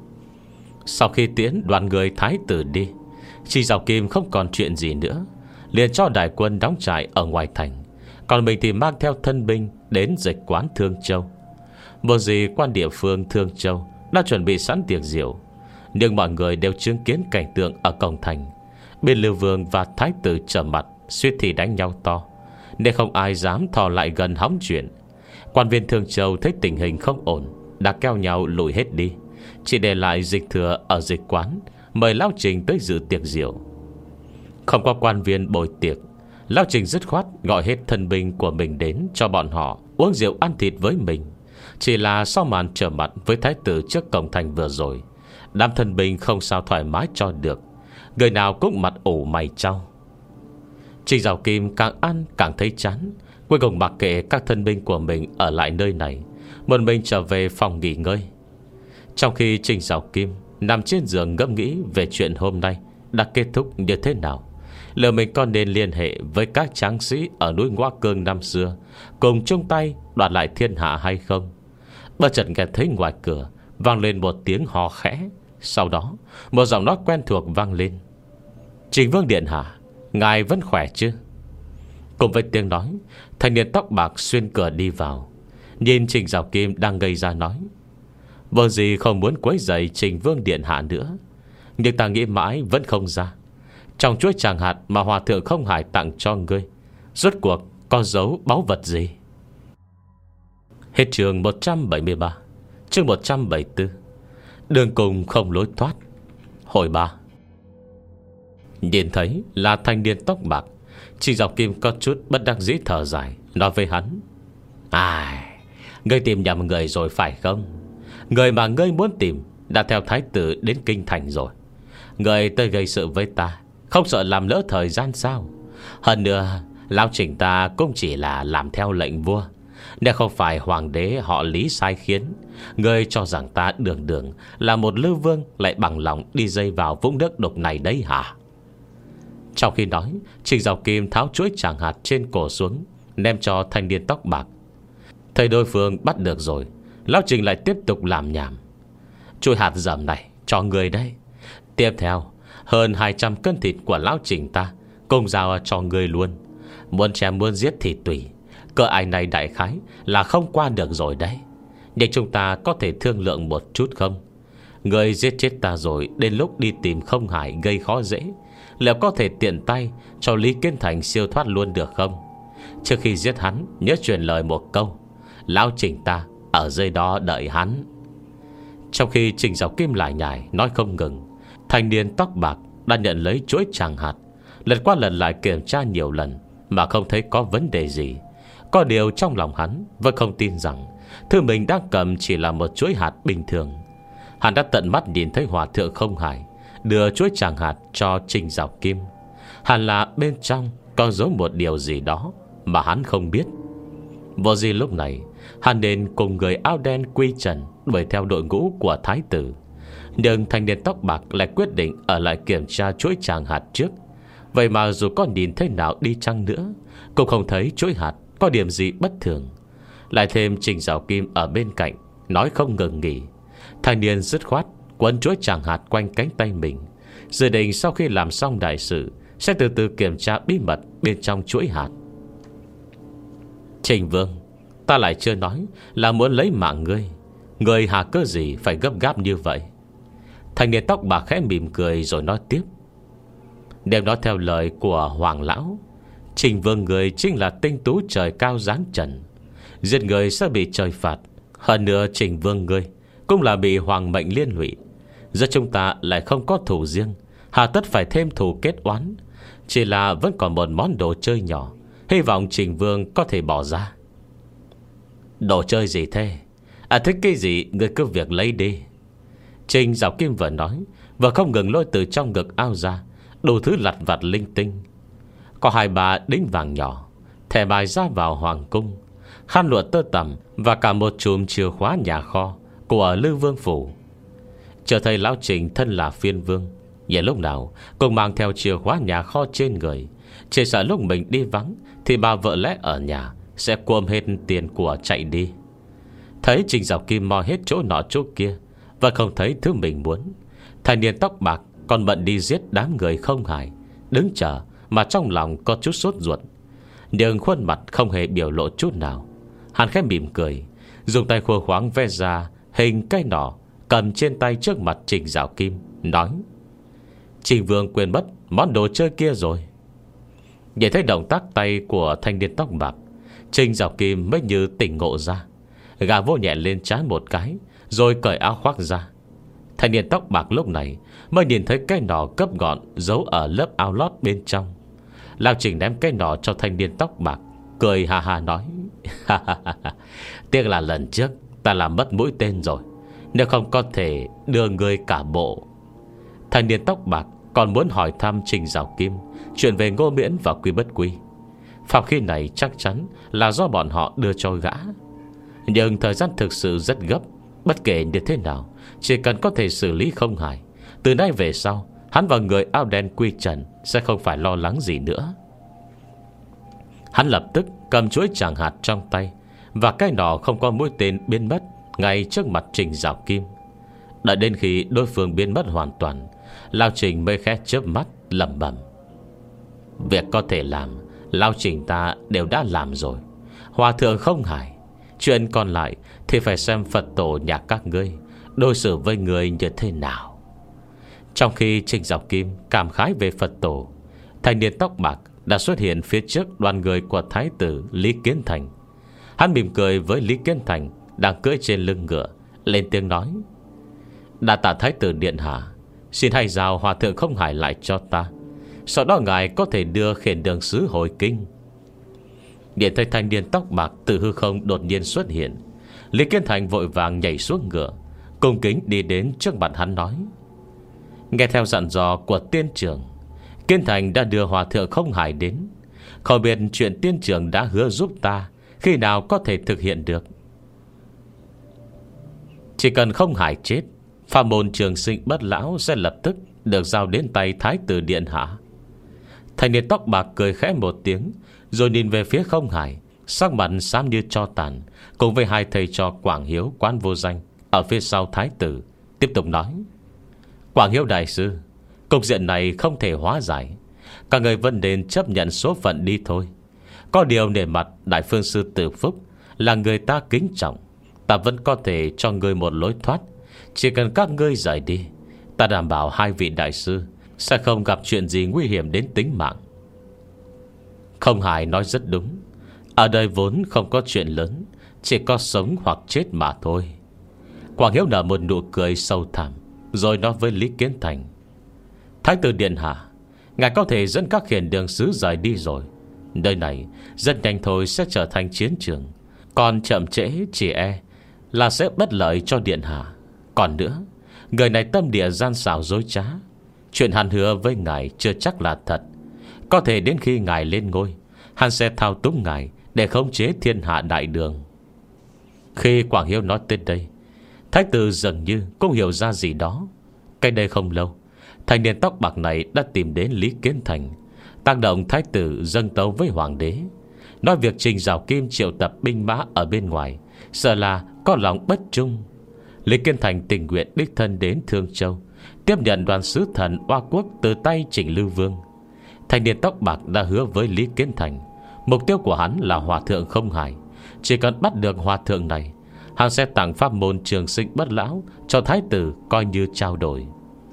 Sau khi tiễn đoàn người thái tử đi, Trình Dạo Kim không còn chuyện gì nữa, liền cho đại quân đóng trại ở ngoài thành, còn mình thì mang theo thân binh đến dịch quán Thương Châu. Một gì quan địa phương Thương Châu đã chuẩn bị sẵn tiệc rượu, nhưng mọi người đều chứng kiến cảnh tượng ở cổng thành. Bên Lưu Vương và thái tử trở mặt, suýt thì đánh nhau to, nên không ai dám thò lại gần hóng chuyện. Quan viên Thương Châu thấy tình hình không ổn, đã kéo nhau lùi hết đi, chỉ để lại Dịch Thừa ở dịch quán mời lão Trình tới dự tiệc rượu. Không có quan viên bồi tiệc, lão Trình dứt khoát gọi hết thân binh của mình đến cho bọn họ uống rượu ăn thịt với mình. Chỉ là sau màn trở mặt với thái tử trước cổng thành vừa rồi, đám thân binh không sao thoải mái cho được, người nào cũng mặt ủ mày trao. Trình Dạo Kim càng ăn càng thấy chán, cuối cùng mặc kệ các thân binh của mình ở lại nơi này, một mình trở về phòng nghỉ ngơi. Trong khi Trình Dạo Kim nằm trên giường ngẫm nghĩ về chuyện hôm nay đã kết thúc như thế nào, liệu mình có nên liên hệ với các tráng sĩ ở núi Ngoa Cương năm xưa, cùng chung tay đoạt lại thiên hạ hay không? Bất chợt nghe thấy ngoài cửa vang lên một tiếng hò khẽ. Sau đó một giọng nói quen thuộc vang lên: Trình Vương điện hạ, ngài vẫn khỏe chứ? Cùng với tiếng nói, thanh niên tóc bạc xuyên cửa đi vào, nhìn Trình Dạo Kim đang ngây ra nói: Vô gì không muốn quấy rầy Trình Vương điện hạ nữa, nhưng ta nghĩ mãi vẫn không ra, trong chuỗi tràng hạt mà hòa thượng Không Hải tặng cho ngươi, rốt cuộc có giấu báu vật gì? Hết chương một trăm bảy mươi ba. Chương một trăm bảy mươi tư. Đường cùng không lối thoát. Hồi ba. Nhìn thấy là thanh niên tóc bạc, Trình Dạo Kim có chút bất đắc dĩ thở dài, nói với hắn: Ai, ngươi tìm nhầm người rồi phải không? Người mà ngươi muốn tìm đã theo thái tử đến kinh thành rồi. Người tới gây sự với ta, không sợ làm lỡ thời gian sao? Hơn nữa, lão Trình ta cũng chỉ là làm theo lệnh vua, nếu không phải hoàng đế họ Lý sai khiến, ngươi cho rằng ta đường đường là một lưu vương lại bằng lòng đi dây vào vũng nước đục này đấy hả? Trong khi nói, Trình Dạo Kim tháo chuỗi tràng hạt trên cổ xuống, ném cho thanh niên tóc bạc. Thấy đối phương bắt được rồi, lão Trình lại tiếp tục làm nhảm: Chuỗi hạt dầm này cho người đây. Tiếp theo, hơn hai trăm cân thịt của lão Trình ta cùng giao cho người luôn. Muốn chém muốn giết thì tùy, cỡ ai này đại khái là không qua được rồi đấy. Nhưng chúng ta có thể thương lượng một chút không? Người giết chết ta rồi, đến lúc đi tìm Không Hải gây khó dễ, liệu có thể tiện tay cho Lý Kiến Thành siêu thoát luôn được không? Trước khi giết hắn, nhớ truyền lời một câu: lão Trình ta ở dưới đó đợi hắn. Trong khi Trình Dạo Kim lại nhải nói không ngừng, thanh niên tóc bạc đã nhận lấy chuỗi tràng hạt, lần qua lần lại kiểm tra nhiều lần mà không thấy có vấn đề gì. Có điều trong lòng hắn vẫn không tin rằng thứ mình đang cầm chỉ là một chuỗi hạt bình thường. Hắn đã tận mắt nhìn thấy hòa thượng Không Hải đưa chuỗi tràng hạt cho Trình Dạo Kim. Hẳn là bên trong có giấu một điều gì đó mà hắn không biết. Vô gì lúc này hắn nên cùng người áo đen quy trần đuổi theo đội ngũ của thái tử, nhưng thanh niên tóc bạc lại quyết định ở lại kiểm tra chuỗi tràng hạt trước. Vậy mà dù có nhìn thế nào đi chăng nữa, cũng không thấy chuỗi hạt có điểm gì bất thường. Lại thêm Trình Dạo Kim ở bên cạnh nói không ngừng nghỉ, thanh niên dứt khoát quấn chuỗi tràng hạt quanh cánh tay mình, dự định sau khi làm xong đại sự sẽ từ từ kiểm tra bí mật bên trong chuỗi hạt. Trình Vương, ta lại chưa nói là muốn lấy mạng ngươi, ngươi hà cớ gì phải gấp gáp như vậy? Thanh niên tóc bạc khẽ mỉm cười rồi nói tiếp: Nếu nói theo lời của Hoàng lão, Trình Vương người chính là tinh tú trời cao giáng trần, giết người sẽ bị trời phạt. Hơn nữa Trình Vương người cũng là bị hoàng mệnh liên lụy, Giữa chúng ta lại không có thù riêng, hà tất phải thêm thù kết oán. Chỉ là vẫn còn một món đồ chơi nhỏ, hy vọng Trình Vương có thể bỏ ra. Đồ chơi gì thế? À thích cái gì người cứ việc lấy đi. Trình Dạo Kim vừa nói, vừa không ngừng lôi từ trong ngực ao ra đủ thứ lặt vặt linh tinh. Có hai ba đính vàng nhỏ, thẻ bài ra vào hoàng cung, khăn lụa tơ tằm, và cả một chùm chìa khóa nhà kho của Lư Vương Phủ. Chờ thấy lão Trình thân là phiên vương, vậy lúc nào cũng mang theo chìa khóa nhà kho trên người, chỉ sợ lúc mình đi vắng thì bà vợ lẽ ở nhà sẽ cuôm hết tiền của chạy đi. Thấy Trình Dạo Kim mò hết chỗ nọ chỗ kia và không thấy thứ mình muốn, thanh niên tóc bạc còn bận đi giết đám người không hài, đứng chờ mà trong lòng có chút sốt ruột, nhưng khuôn mặt không hề biểu lộ chút nào. Hắn khẽ mỉm cười, dùng tay khua khoáng vẽ ra hình cây nỏ cầm trên tay trước mặt Trình Dạo Kim, nói: Trình Vương quên mất món đồ chơi kia rồi. Nhìn thấy động tác tay của thanh niên tóc bạc, Trình Dạo Kim mới như tỉnh ngộ ra, gà vô nhẹ lên trán một cái, rồi cởi áo khoác ra. Thanh niên tóc bạc lúc này mới nhìn thấy cái nỏ cấp gọn giấu ở lớp áo lót bên trong. Lão Trình ném cái nỏ cho thanh niên tóc bạc, cười ha ha nói: Tiếc là lần trước ta làm mất mũi tên rồi, nếu không có thể đưa người cả bộ. Thanh niên tóc bạc còn muốn hỏi thăm Trình Dạo Kim chuyện về Ngô Miễn và Quy Bất Quy. Phạm khí này chắc chắn là do bọn họ đưa cho gã, nhưng thời gian thực sự rất gấp. Bất kể như thế nào, chỉ cần có thể xử lý không hài, từ nay về sau hắn và người áo đen Quy Trần sẽ không phải lo lắng gì nữa. Hắn lập tức cầm chuỗi tràng hạt trong tay, và cái nỏ không có mũi tên biến mất ngay trước mặt Trình Dạo Kim. Đợi đến khi đối phương biến mất hoàn toàn, Lão Trình mới khẽ chớp mắt lẩm bẩm: Việc có thể làm, Lão Trình ta đều đã làm rồi. Hòa thượng không hài, chuyện còn lại thì phải xem Phật tổ nhà các ngươi đối xử với người như thế nào. Trong khi Trình Dạo Kim cảm khái về Phật tổ, thanh niên tóc bạc đã xuất hiện phía trước đoàn người của Thái tử Lý Kiến Thành. Hắn mỉm cười với Lý Kiến Thành đang cưỡi trên lưng ngựa, lên tiếng nói: Đa tạ Thái tử điện hạ, xin hãy giao hòa thượng không hài lại cho ta, sau đó ngài có thể đưa khiển đường sứ hồi kinh. Điện thấy thanh niên tóc bạc từ hư không đột nhiên xuất hiện, Lý Kiến Thành vội vàng nhảy xuống ngựa, cung kính đi đến trước mặt hắn nói: Nghe theo dặn dò của tiên trưởng, Kiến Thành đã đưa hòa thượng không hài đến. Không biết chuyện tiên trưởng đã hứa giúp ta khi nào có thể thực hiện được. Chỉ cần không hài chết, pháp môn trường sinh bất lão sẽ lập tức được giao đến tay Thái tử điện hạ. Thanh niên tóc bạc cười khẽ một tiếng, rồi nhìn về phía không hài, sắc mặt xám như tro tàn, cùng với hai thầy trò Quảng Hiếu Quán Vô Danh ở phía sau Thái tử, tiếp tục nói: Quảng Hiếu đại sư, cục diện này không thể hóa giải, các người vẫn nên chấp nhận số phận đi thôi. Có điều nể mặt Đại Phương Sư Tử Phúc là người ta kính trọng, ta vẫn có thể cho ngươi một lối thoát. Chỉ cần các ngươi rời đi, ta đảm bảo hai vị đại sư sẽ không gặp chuyện gì nguy hiểm đến tính mạng. Không hài nói rất đúng, ở đời vốn không có chuyện lớn, chỉ có sống hoặc chết mà thôi. Quảng Hiếu nở một nụ cười sâu thẳm, rồi nói với Lý Kiến Thành: Thái tử điện hạ, ngài có thể dẫn các khiển đường sứ rời đi rồi. Nơi này rất nhanh thôi sẽ trở thành chiến trường, còn chậm trễ chỉ e là sẽ bất lợi cho điện hạ. Còn nữa, người này tâm địa gian xảo dối trá, chuyện hắn hứa với ngài chưa chắc là thật. Có thể đến khi ngài lên ngôi, hắn sẽ thao túng ngài để khống chế thiên hạ đại đường. Khi Quảng Hiếu nói tới đây, Thái tử dường như cũng hiểu ra gì đó. Cách đây không lâu, thanh niên tóc bạc này đã tìm đến Lý Kiến Thành, tác động Thái tử dâng tấu với hoàng đế, nói việc Trình Dạo Kim triệu tập binh mã ở bên ngoài sợ là có lòng bất trung. Lý Kiến Thành tình nguyện đích thân đến Thương Châu, tiếp nhận đoàn sứ thần Oa Quốc từ tay Trình Lưu Vương. Thanh niên tóc bạc đã hứa với Lý Kiến Thành, mục tiêu của hắn là hòa thượng không hài. Chỉ cần bắt được hòa thượng này, hắn sẽ tặng pháp môn trường sinh bất lão cho thái tử, coi như trao đổi.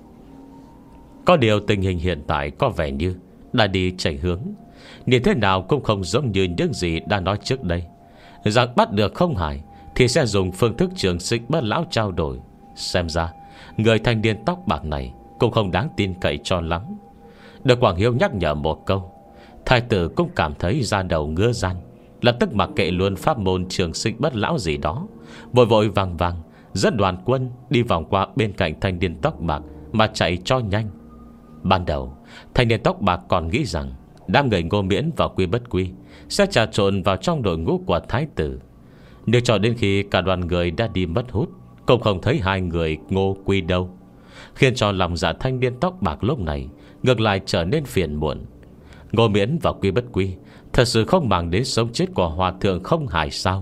Có điều tình hình hiện tại có vẻ như đã đi chảy hướng, nhìn thế nào cũng không giống như những gì đã nói trước đây, rằng bắt được không hài thì sẽ dùng phương thức trường sinh bất lão trao đổi. Xem ra người thanh niên tóc bạc này cũng không đáng tin cậy cho lắm. Được Quảng Hiếu nhắc nhở một câu, thái tử cũng cảm thấy da đầu ngứa ran, lập tức mặc kệ luôn pháp môn trường sinh bất lão gì đó, vội vội vàng vàng dẫn đoàn quân đi vòng qua bên cạnh thanh niên tóc bạc mà chạy cho nhanh. Ban đầu thanh niên tóc bạc còn nghĩ rằng đám người Ngô Miễn và Quy Bất Quy sẽ trà trộn vào trong đội ngũ của thái tử, nhưng cho đến khi cả đoàn người đã đi mất hút, cũng không thấy hai người Ngô Quy đâu, khiến cho lòng dạ thanh niên tóc bạc lúc này ngược lại trở nên phiền muộn. Ngô Miễn và Quy Bất Quy thật sự không màng đến sống chết của hòa thượng Không Hải sao?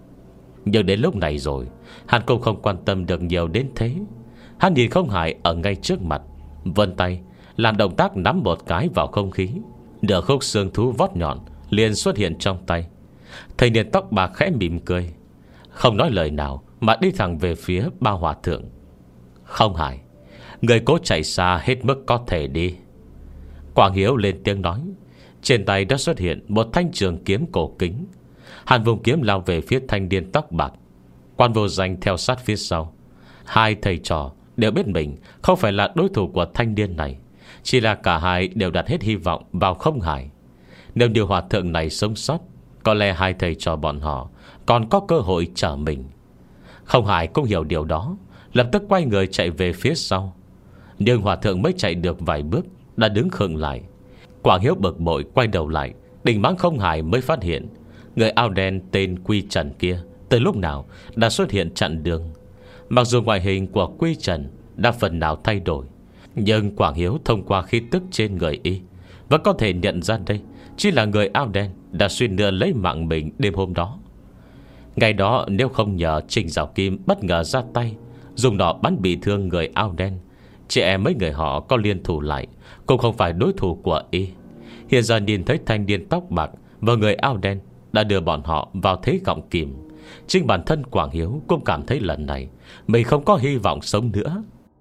Nhưng đến lúc này rồi, hắn cũng không quan tâm được nhiều đến thế. Hắn nhìn Không Hải ở ngay trước mặt, vươn tay làm động tác nắm một cái vào không khí. Nửa khúc xương thú vót nhọn liền xuất hiện trong tay. Thanh niên tóc bạc khẽ mỉm cười, không nói lời nào mà đi thẳng về phía ba hòa thượng. Không Hải, người cố chạy xa hết mức có thể đi. Quảng Hiếu lên tiếng nói. Trên tay đã xuất hiện một thanh trường kiếm cổ kính. Hắn vùng kiếm lao về phía thanh niên tóc bạc. Quan Vô Danh theo sát phía sau. Hai thầy trò đều biết mình không phải là đối thủ của thanh niên này, chỉ là cả hai đều đặt hết hy vọng vào Không Hải. Nếu điều hòa thượng này sống sót, có lẽ hai thầy trò bọn họ còn có cơ hội trở mình. Không Hải cũng hiểu điều đó, lập tức quay người chạy về phía sau. Nhưng hòa thượng mới chạy được vài bước đã đứng khựng lại. Quảng Hiếu bực bội quay đầu lại định mắng Không Hải, mới phát hiện người áo đen tên Quy Trần kia từ lúc nào đã xuất hiện chặn đường. Mặc dù ngoại hình của Quy Trần đã phần nào thay đổi, nhưng Quảng Hiếu thông qua khí tức trên người y vẫn có thể nhận ra đây chỉ là người áo đen đã suy nữa lấy mạng mình đêm hôm đó. Ngày đó nếu không nhờ Trình Giảo Kim bất ngờ ra tay dùng nó bắn bị thương người áo đen, chị em mấy người họ có liên thủ lại cũng không phải đối thủ của y. Hiện giờ nhìn thấy thanh niên tóc bạc và người áo đen đã đưa bọn họ vào thế gọng kìm, chính bản thân Quảng Hiếu cũng cảm thấy lần này mình không có hy vọng sống nữa.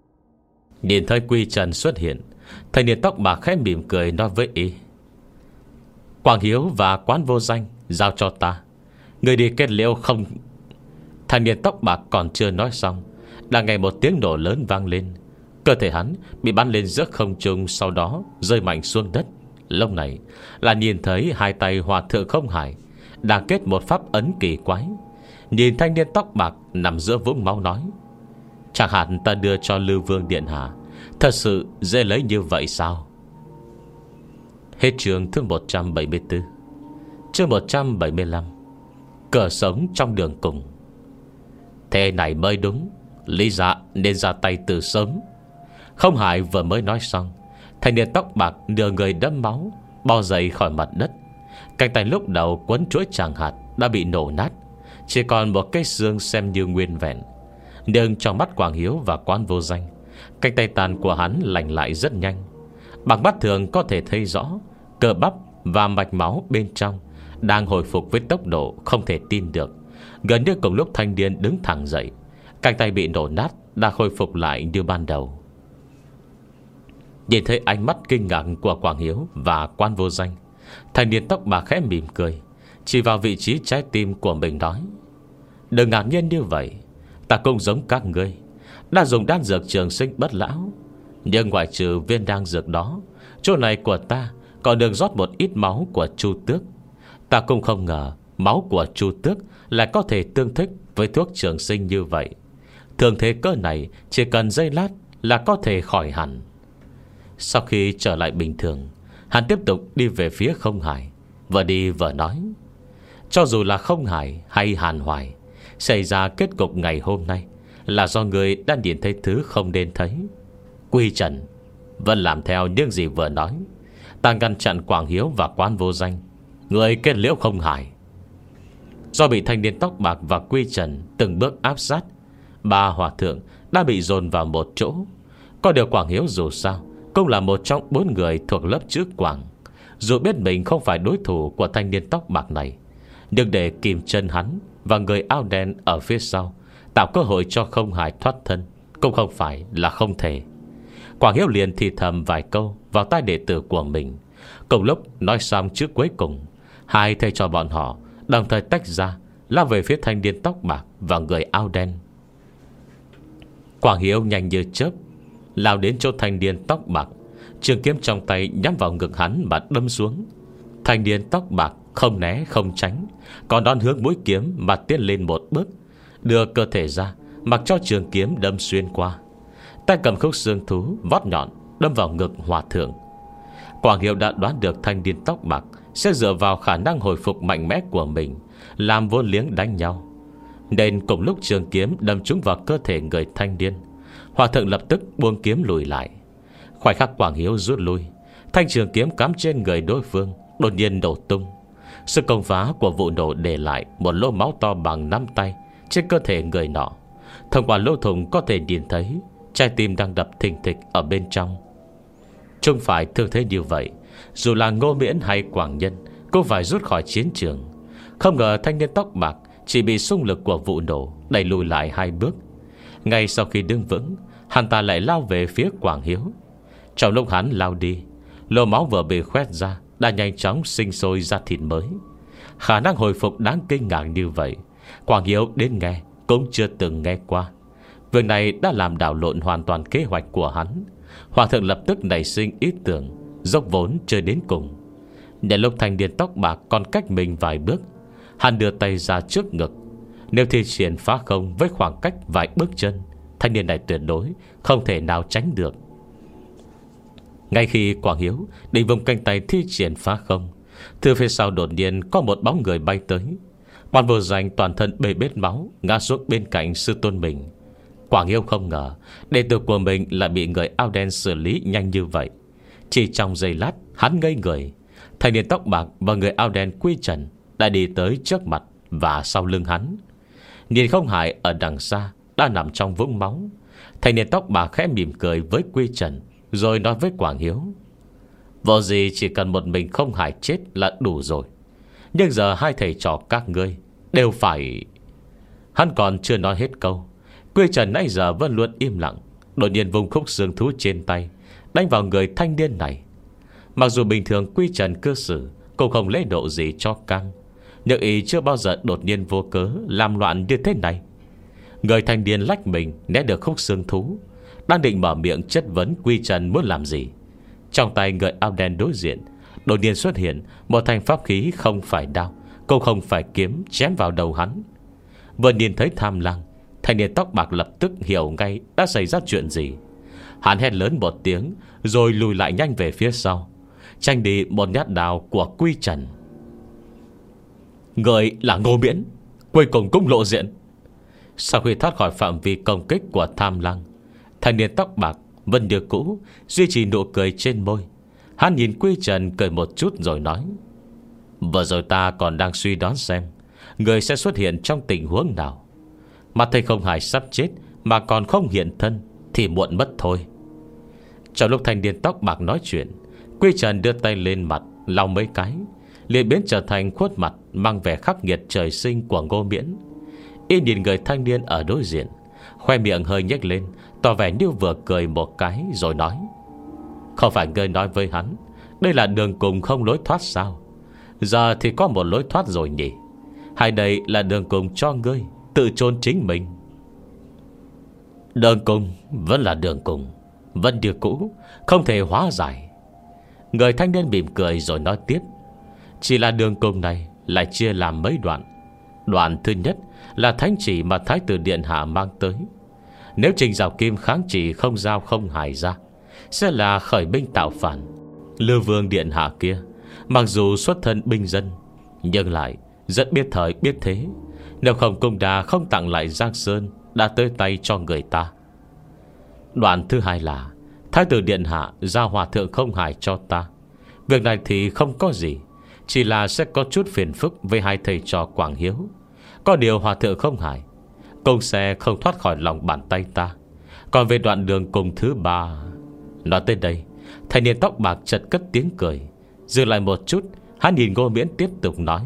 Nhìn thấy Quy Trần xuất hiện, thanh niên tóc bạc khẽ mỉm cười nói với y: Quảng Hiếu và Quán Vô Danh giao cho ta, người đi kết liễu không. Thanh niên tóc bạc còn chưa nói xong, đã nghe một tiếng nổ lớn vang lên. Cơ thể hắn bị bắn lên giữa không trung, sau đó rơi mạnh xuống đất. Lúc này là nhìn thấy hai tay hòa thượng Không Hải đang kết một pháp ấn kỳ quái. Nhìn thanh niên tóc bạc nằm giữa vũng máu nói: chẳng hạn ta đưa cho Lưu Vương Điện Hạ thật sự dễ lấy như vậy sao? Hết chương thứ một trăm bảy mươi tư. Chương một trăm bảy mươi lăm. Cờ sống trong đường cùng. Thế này mới đúng, lý dạ nên ra tay từ sớm. Không Hải vừa mới nói xong, thanh niên tóc bạc nửa người đẫm máu bò dậy khỏi mặt đất. Cánh tay lúc đầu quấn chuỗi tràng hạt đã bị nổ nát, chỉ còn một cái xương xem như nguyên vẹn. Nhưng trong mắt Quảng Hiếu và Quán Vô Danh, cánh tay tàn của hắn lành lại rất nhanh. Bằng mắt thường có thể thấy rõ cơ bắp và mạch máu bên trong đang hồi phục với tốc độ không thể tin được. Gần như cùng lúc thanh niên đứng thẳng dậy, cánh tay bị nổ nát đã khôi phục lại như ban đầu. Nhìn thấy ánh mắt kinh ngạc của Quảng Hiếu và Quan Vô Danh, thanh niên tóc bạc khẽ mỉm cười, chỉ vào vị trí trái tim của mình nói: đừng ngạc nhiên như vậy, ta cũng giống các ngươi đã dùng đan dược trường sinh bất lão. Nhưng ngoại trừ viên đan dược đó, chỗ này của ta còn được rót một ít máu của Chu Tước. Ta cũng không ngờ máu của Chu Tước lại có thể tương thích với thuốc trường sinh như vậy. Thường thế cơ này chỉ cần giây lát là có thể khỏi hẳn. Sau khi trở lại bình thường, hắn tiếp tục đi về phía Không Hải, vừa đi vừa nói: cho dù là Không Hải hay Hàn Hoài, xảy ra kết cục ngày hôm nay là do người đã nhìn thấy thứ không nên thấy. Quy Trần vẫn làm theo những gì vừa nói. Ta ngăn chặn Quảng Hiếu và Quán Vô Danh, người kết liễu Không Hải. Do bị thanh niên tóc bạc và Quy Trần từng bước áp sát, ba hòa thượng đã bị dồn vào một chỗ. Có điều Quảng Hiếu dù sao cũng là một trong bốn người thuộc lớp chữ Quảng. Dù biết mình không phải đối thủ của thanh niên tóc bạc này, nhưng để kìm chân hắn và người áo đen ở phía sau, tạo cơ hội cho Không Hải thoát thân, cũng không phải là không thể. Quảng Hiếu liền thì thầm vài câu vào tai đệ tử của mình. Cùng lúc nói xong chữ cuối cùng, hai thầy trò bọn họ đồng thời tách ra, lao về phía thanh niên tóc bạc và người áo đen. Quảng Hiếu nhanh như chớp lao đến chỗ thanh niên tóc bạc, trường kiếm trong tay nhắm vào ngực hắn mà đâm xuống. Thanh niên tóc bạc không né không tránh, còn đón hướng mũi kiếm mà tiến lên một bước, đưa cơ thể ra mặc cho trường kiếm đâm xuyên qua. Tay cầm khúc xương thú vót nhọn đâm vào ngực hòa thượng. Quảng Hiếu đã đoán được thanh niên tóc bạc sẽ dựa vào khả năng hồi phục mạnh mẽ của mình làm vô liếng đánh nhau, nên cùng lúc trường kiếm đâm trúng vào cơ thể người thanh niên, hòa thượng lập tức buông kiếm lùi lại. Khoảnh khắc Quảng Hiếu rút lui, thanh trường kiếm cắm trên người đối phương đột nhiên nổ tung. Sự công phá của vụ nổ để lại một lỗ máu to bằng nắm tay trên cơ thể người nọ. Thông qua lỗ thủng có thể nhìn thấy trái tim đang đập thình thịch ở bên trong. Trông phải thương thế như vậy, dù là Ngô Miễn hay Quảng Nhân cũng phải rút khỏi chiến trường. Không ngờ thanh niên tóc bạc chỉ bị xung lực của vụ nổ đẩy lùi lại hai bước. Ngay sau khi đứng vững, hắn ta lại lao về phía Quảng Hiếu. Trong lúc hắn lao đi, lỗ máu vừa bị khoét ra đã nhanh chóng sinh sôi ra thịt mới. Khả năng hồi phục đáng kinh ngạc như vậy, Quảng Hiếu đến nghe cũng chưa từng nghe qua. Việc này đã làm đảo lộn hoàn toàn kế hoạch của hắn. Hòa thượng lập tức nảy sinh ý tưởng dốc vốn chơi đến cùng. Để lúc thanh niên tóc bạc còn cách mình vài bước, hắn đưa tay ra trước ngực. Nếu thi triển phá không với khoảng cách vài bước chân, thanh niên này tuyệt đối không thể nào tránh được. Ngay khi Quảng Hiếu định vùng cánh tay thi triển phá không, từ phía sau đột nhiên có một bóng người bay tới. Quan Vô Danh toàn thân bê bết máu ngã xuống bên cạnh sư tôn mình. Quảng Hiếu không ngờ đệ tử của mình lại bị người áo đen xử lý nhanh như vậy. Chỉ trong giây lát hắn ngây người. Thanh niên tóc bạc và người áo đen Quy Trần đã đi tới trước mặt và sau lưng hắn. Nhìn Không Hải ở đằng xa đã nằm trong vũng máu. Thanh niên tóc bạc khẽ mỉm cười với Quy Trần, rồi nói với Quảng Hiếu: "Vô gì chỉ cần một mình Không Hải chết là đủ rồi. Nhưng giờ hai thầy trò các ngươi đều phải..." Hắn còn chưa nói hết câu, Quy Trần nãy giờ vẫn luôn im lặng đột nhiên vùng khúc xương thú trên tay đánh vào người thanh niên này. Mặc dù bình thường Quy Trần cư xử cũng không lễ độ gì cho căng, nhưng ý chưa bao giờ đột nhiên vô cớ làm loạn như thế này. Người thanh niên lách mình né được khúc xương thú, đang định mở miệng chất vấn Quy Trần muốn làm gì. Trong tay người áo đen đối diện đột nhiên xuất hiện một thanh pháp khí không phải đao cũng không phải kiếm chém vào đầu hắn. Vừa nhìn thấy Tham Lang, thanh niên tóc bạc lập tức hiểu ngay đã xảy ra chuyện gì. Hắn hét lớn một tiếng rồi lùi lại nhanh về phía sau, tranh đi một nhát đao của Quy Trần. Người là Ngô Miễn, cuối cùng cũng lộ diện. Sau khi thoát khỏi phạm vi công kích của Tham Lang, thanh niên tóc bạc vẫn như cũ duy trì nụ cười trên môi. Hắn nhìn Quy Trần cười một chút rồi nói: "Vừa rồi ta còn đang suy đoán xem người sẽ xuất hiện trong tình huống nào. Mà thầy Không Hải sắp chết mà còn không hiện thân thì muộn mất thôi." Trong lúc thanh niên tóc bạc nói chuyện, Quy Trần đưa tay lên mặt lau mấy cái, liền biến trở thành khuôn mặt mang vẻ khắc nghiệt trời sinh của Ngô Miễn. Y nhìn người thanh niên ở đối diện, khoe miệng hơi nhếch lên, tỏ vẻ như vừa cười một cái rồi nói: "Không phải ngươi nói với hắn đây là đường cùng không lối thoát sao? Giờ thì có một lối thoát rồi nhỉ? Hay đây là đường cùng cho ngươi tự chôn chính mình?" "Đường cùng vẫn là đường cùng, vẫn như cũ, không thể hóa giải." Người thanh niên mỉm cười rồi nói tiếp: "Chỉ là đường cùng này lại chia làm mấy đoạn. Đoạn thứ nhất là thánh chỉ mà Thái tử Điện Hạ mang tới. Nếu Trình Giảo Kim kháng chỉ không giao Không Hải ra, sẽ là khởi binh tạo phản. Lư Vương Điện Hạ kia mặc dù xuất thân binh dân, nhưng lại rất biết thời biết thế. Nếu không cung đà không tặng lại Giang Sơn đã tới tay cho người ta. Đoạn thứ hai là Thái tử Điện Hạ giao Hòa thượng Không Hải cho ta. Việc này thì không có gì, chỉ là sẽ có chút phiền phức với hai thầy trò Quảng Hiếu. Có điều Hòa thượng Không Hải cũng sẽ không thoát khỏi lòng bàn tay ta. Còn về đoạn đường cùng thứ ba..." Nói tới đây, thanh niên tóc bạc chợt cất tiếng cười. Dừng lại một chút, hắn nhìn Ngô Miễn tiếp tục nói: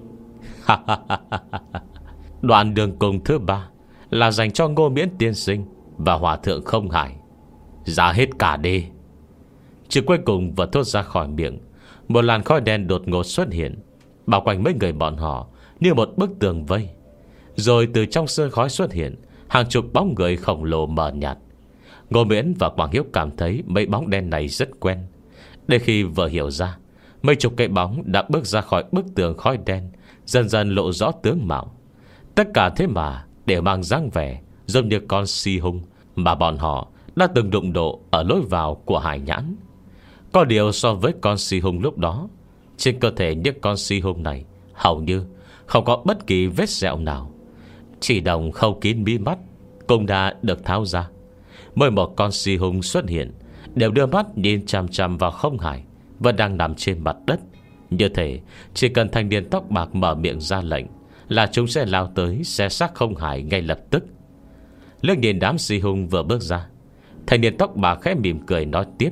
"Đoạn đường cùng thứ ba là dành cho Ngô Miễn tiên sinh và Hòa thượng Không Hải. Ra hết cả đi." Chữ cuối cùng vừa thốt ra khỏi miệng, một làn khói đen đột ngột xuất hiện, bao quanh mấy người bọn họ như một bức tường vây. Rồi từ trong sương khói xuất hiện hàng chục bóng người khổng lồ mờ nhạt. Ngô Miễn và Quảng Hiếu cảm thấy mấy bóng đen này rất quen. Đến khi vừa hiểu ra, mấy chục cái bóng đã bước ra khỏi bức tường khói đen, dần dần lộ rõ tướng mạo. Tất cả thế mà đều mang dáng vẻ giống như con si hung mà bọn họ đã từng đụng độ ở lối vào của Hải Nhãn. Có điều so với con si hung lúc đó, trên cơ thể những con si hung này hầu như không có bất kỳ vết sẹo nào. Chỉ đồng khâu kín mí mắt cũng đã được tháo ra. Mỗi một con si hung xuất hiện đều đưa mắt nhìn chằm chằm vào Không Hải vẫn đang nằm trên mặt đất. Như thể chỉ cần thanh niên tóc bạc mở miệng ra lệnh là chúng sẽ lao tới xé xác Không Hải ngay lập tức. Lương nhìn đám si hung vừa bước ra, thanh niên tóc bạc khẽ mỉm cười nói tiếp: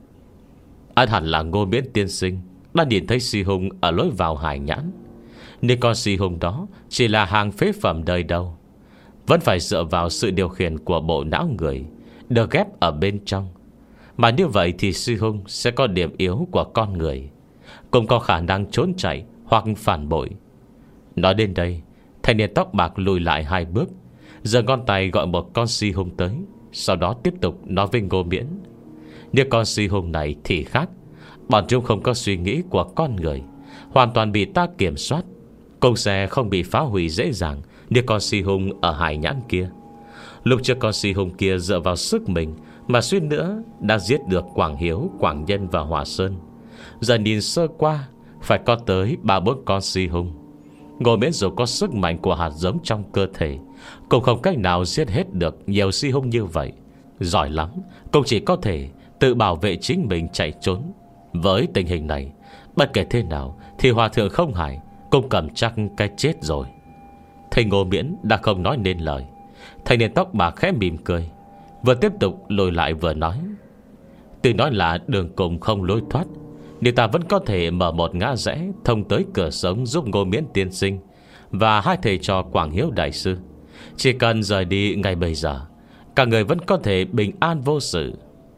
anh hẳn là Ngô Miễn tiên sinh đã nhìn thấy si hung ở lối vào Hải Nhãn. Nhưng con si hung đó chỉ là hàng phế phẩm đời đầu, vẫn phải dựa vào sự điều khiển của bộ não người được ghép ở bên trong. Mà như vậy thì si hung sẽ có điểm yếu của con người, cũng có khả năng trốn chạy hoặc phản bội. Nói đến đây, thanh niên tóc bạc lùi lại hai bước, giơ ngón tay gọi một con si hung tới, sau đó tiếp tục nói với Ngô Miễn: những con si hung này thì khác. Bọn chúng không có suy nghĩ của con người, hoàn toàn bị ta kiểm soát, cũng sẽ không bị phá hủy dễ dàng như con si hung ở Hải Nhãn kia. Lúc trước con si hung kia dựa vào sức mình mà suýt nữa đã giết được Quảng Hiếu, Quảng Nhân và Hòa Sơn. Giờ nhìn sơ qua, phải có tới ba bốn con si hung. Ngô Miễn dù có sức mạnh của hạt giống trong cơ thể, cũng không cách nào giết hết được nhiều si hung như vậy. Giỏi lắm cũng chỉ có thể tự bảo vệ chính mình chạy trốn. Với tình hình này, bất kể thế nào thì Hòa thượng Không Hải cũng cầm chắc cái chết rồi. Thầy Ngô Miễn đã không nói nên lời, thanh niên tóc bạc khẽ mỉm cười, vừa tiếp tục lùi lại vừa nói: tuy nói là đường cùng không lối thoát, nhưng ta vẫn có thể mở một ngã rẽ thông tới cửa sống giúp Ngô Miễn tiên sinh và hai thầy trò Quảng Hiếu đại sư. Chỉ cần rời đi ngay bây giờ, cả người vẫn có thể bình an vô sự.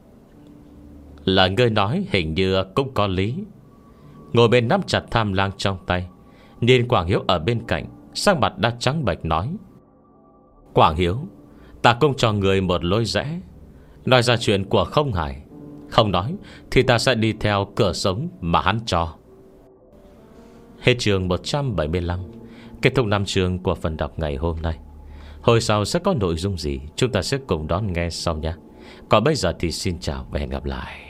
Lời ngươi nói hình như cũng có lý. Ngồi bên nắm chặt tham lang trong tay, nhìn Quảng Hiếu ở bên cạnh, sắc mặt đã trắng bệch nói: Quảng Hiếu, ta cũng cho người một lối rẽ. Nói ra chuyện của Không Hải, không nói thì ta sẽ đi theo cửa sống mà hắn cho. Hết chương một trăm bảy mươi lăm. Kết thúc năm chương của phần đọc ngày hôm nay. Hồi sau sẽ có nội dung gì chúng ta sẽ cùng đón nghe sau nhé. Còn bây giờ thì xin chào và hẹn gặp lại.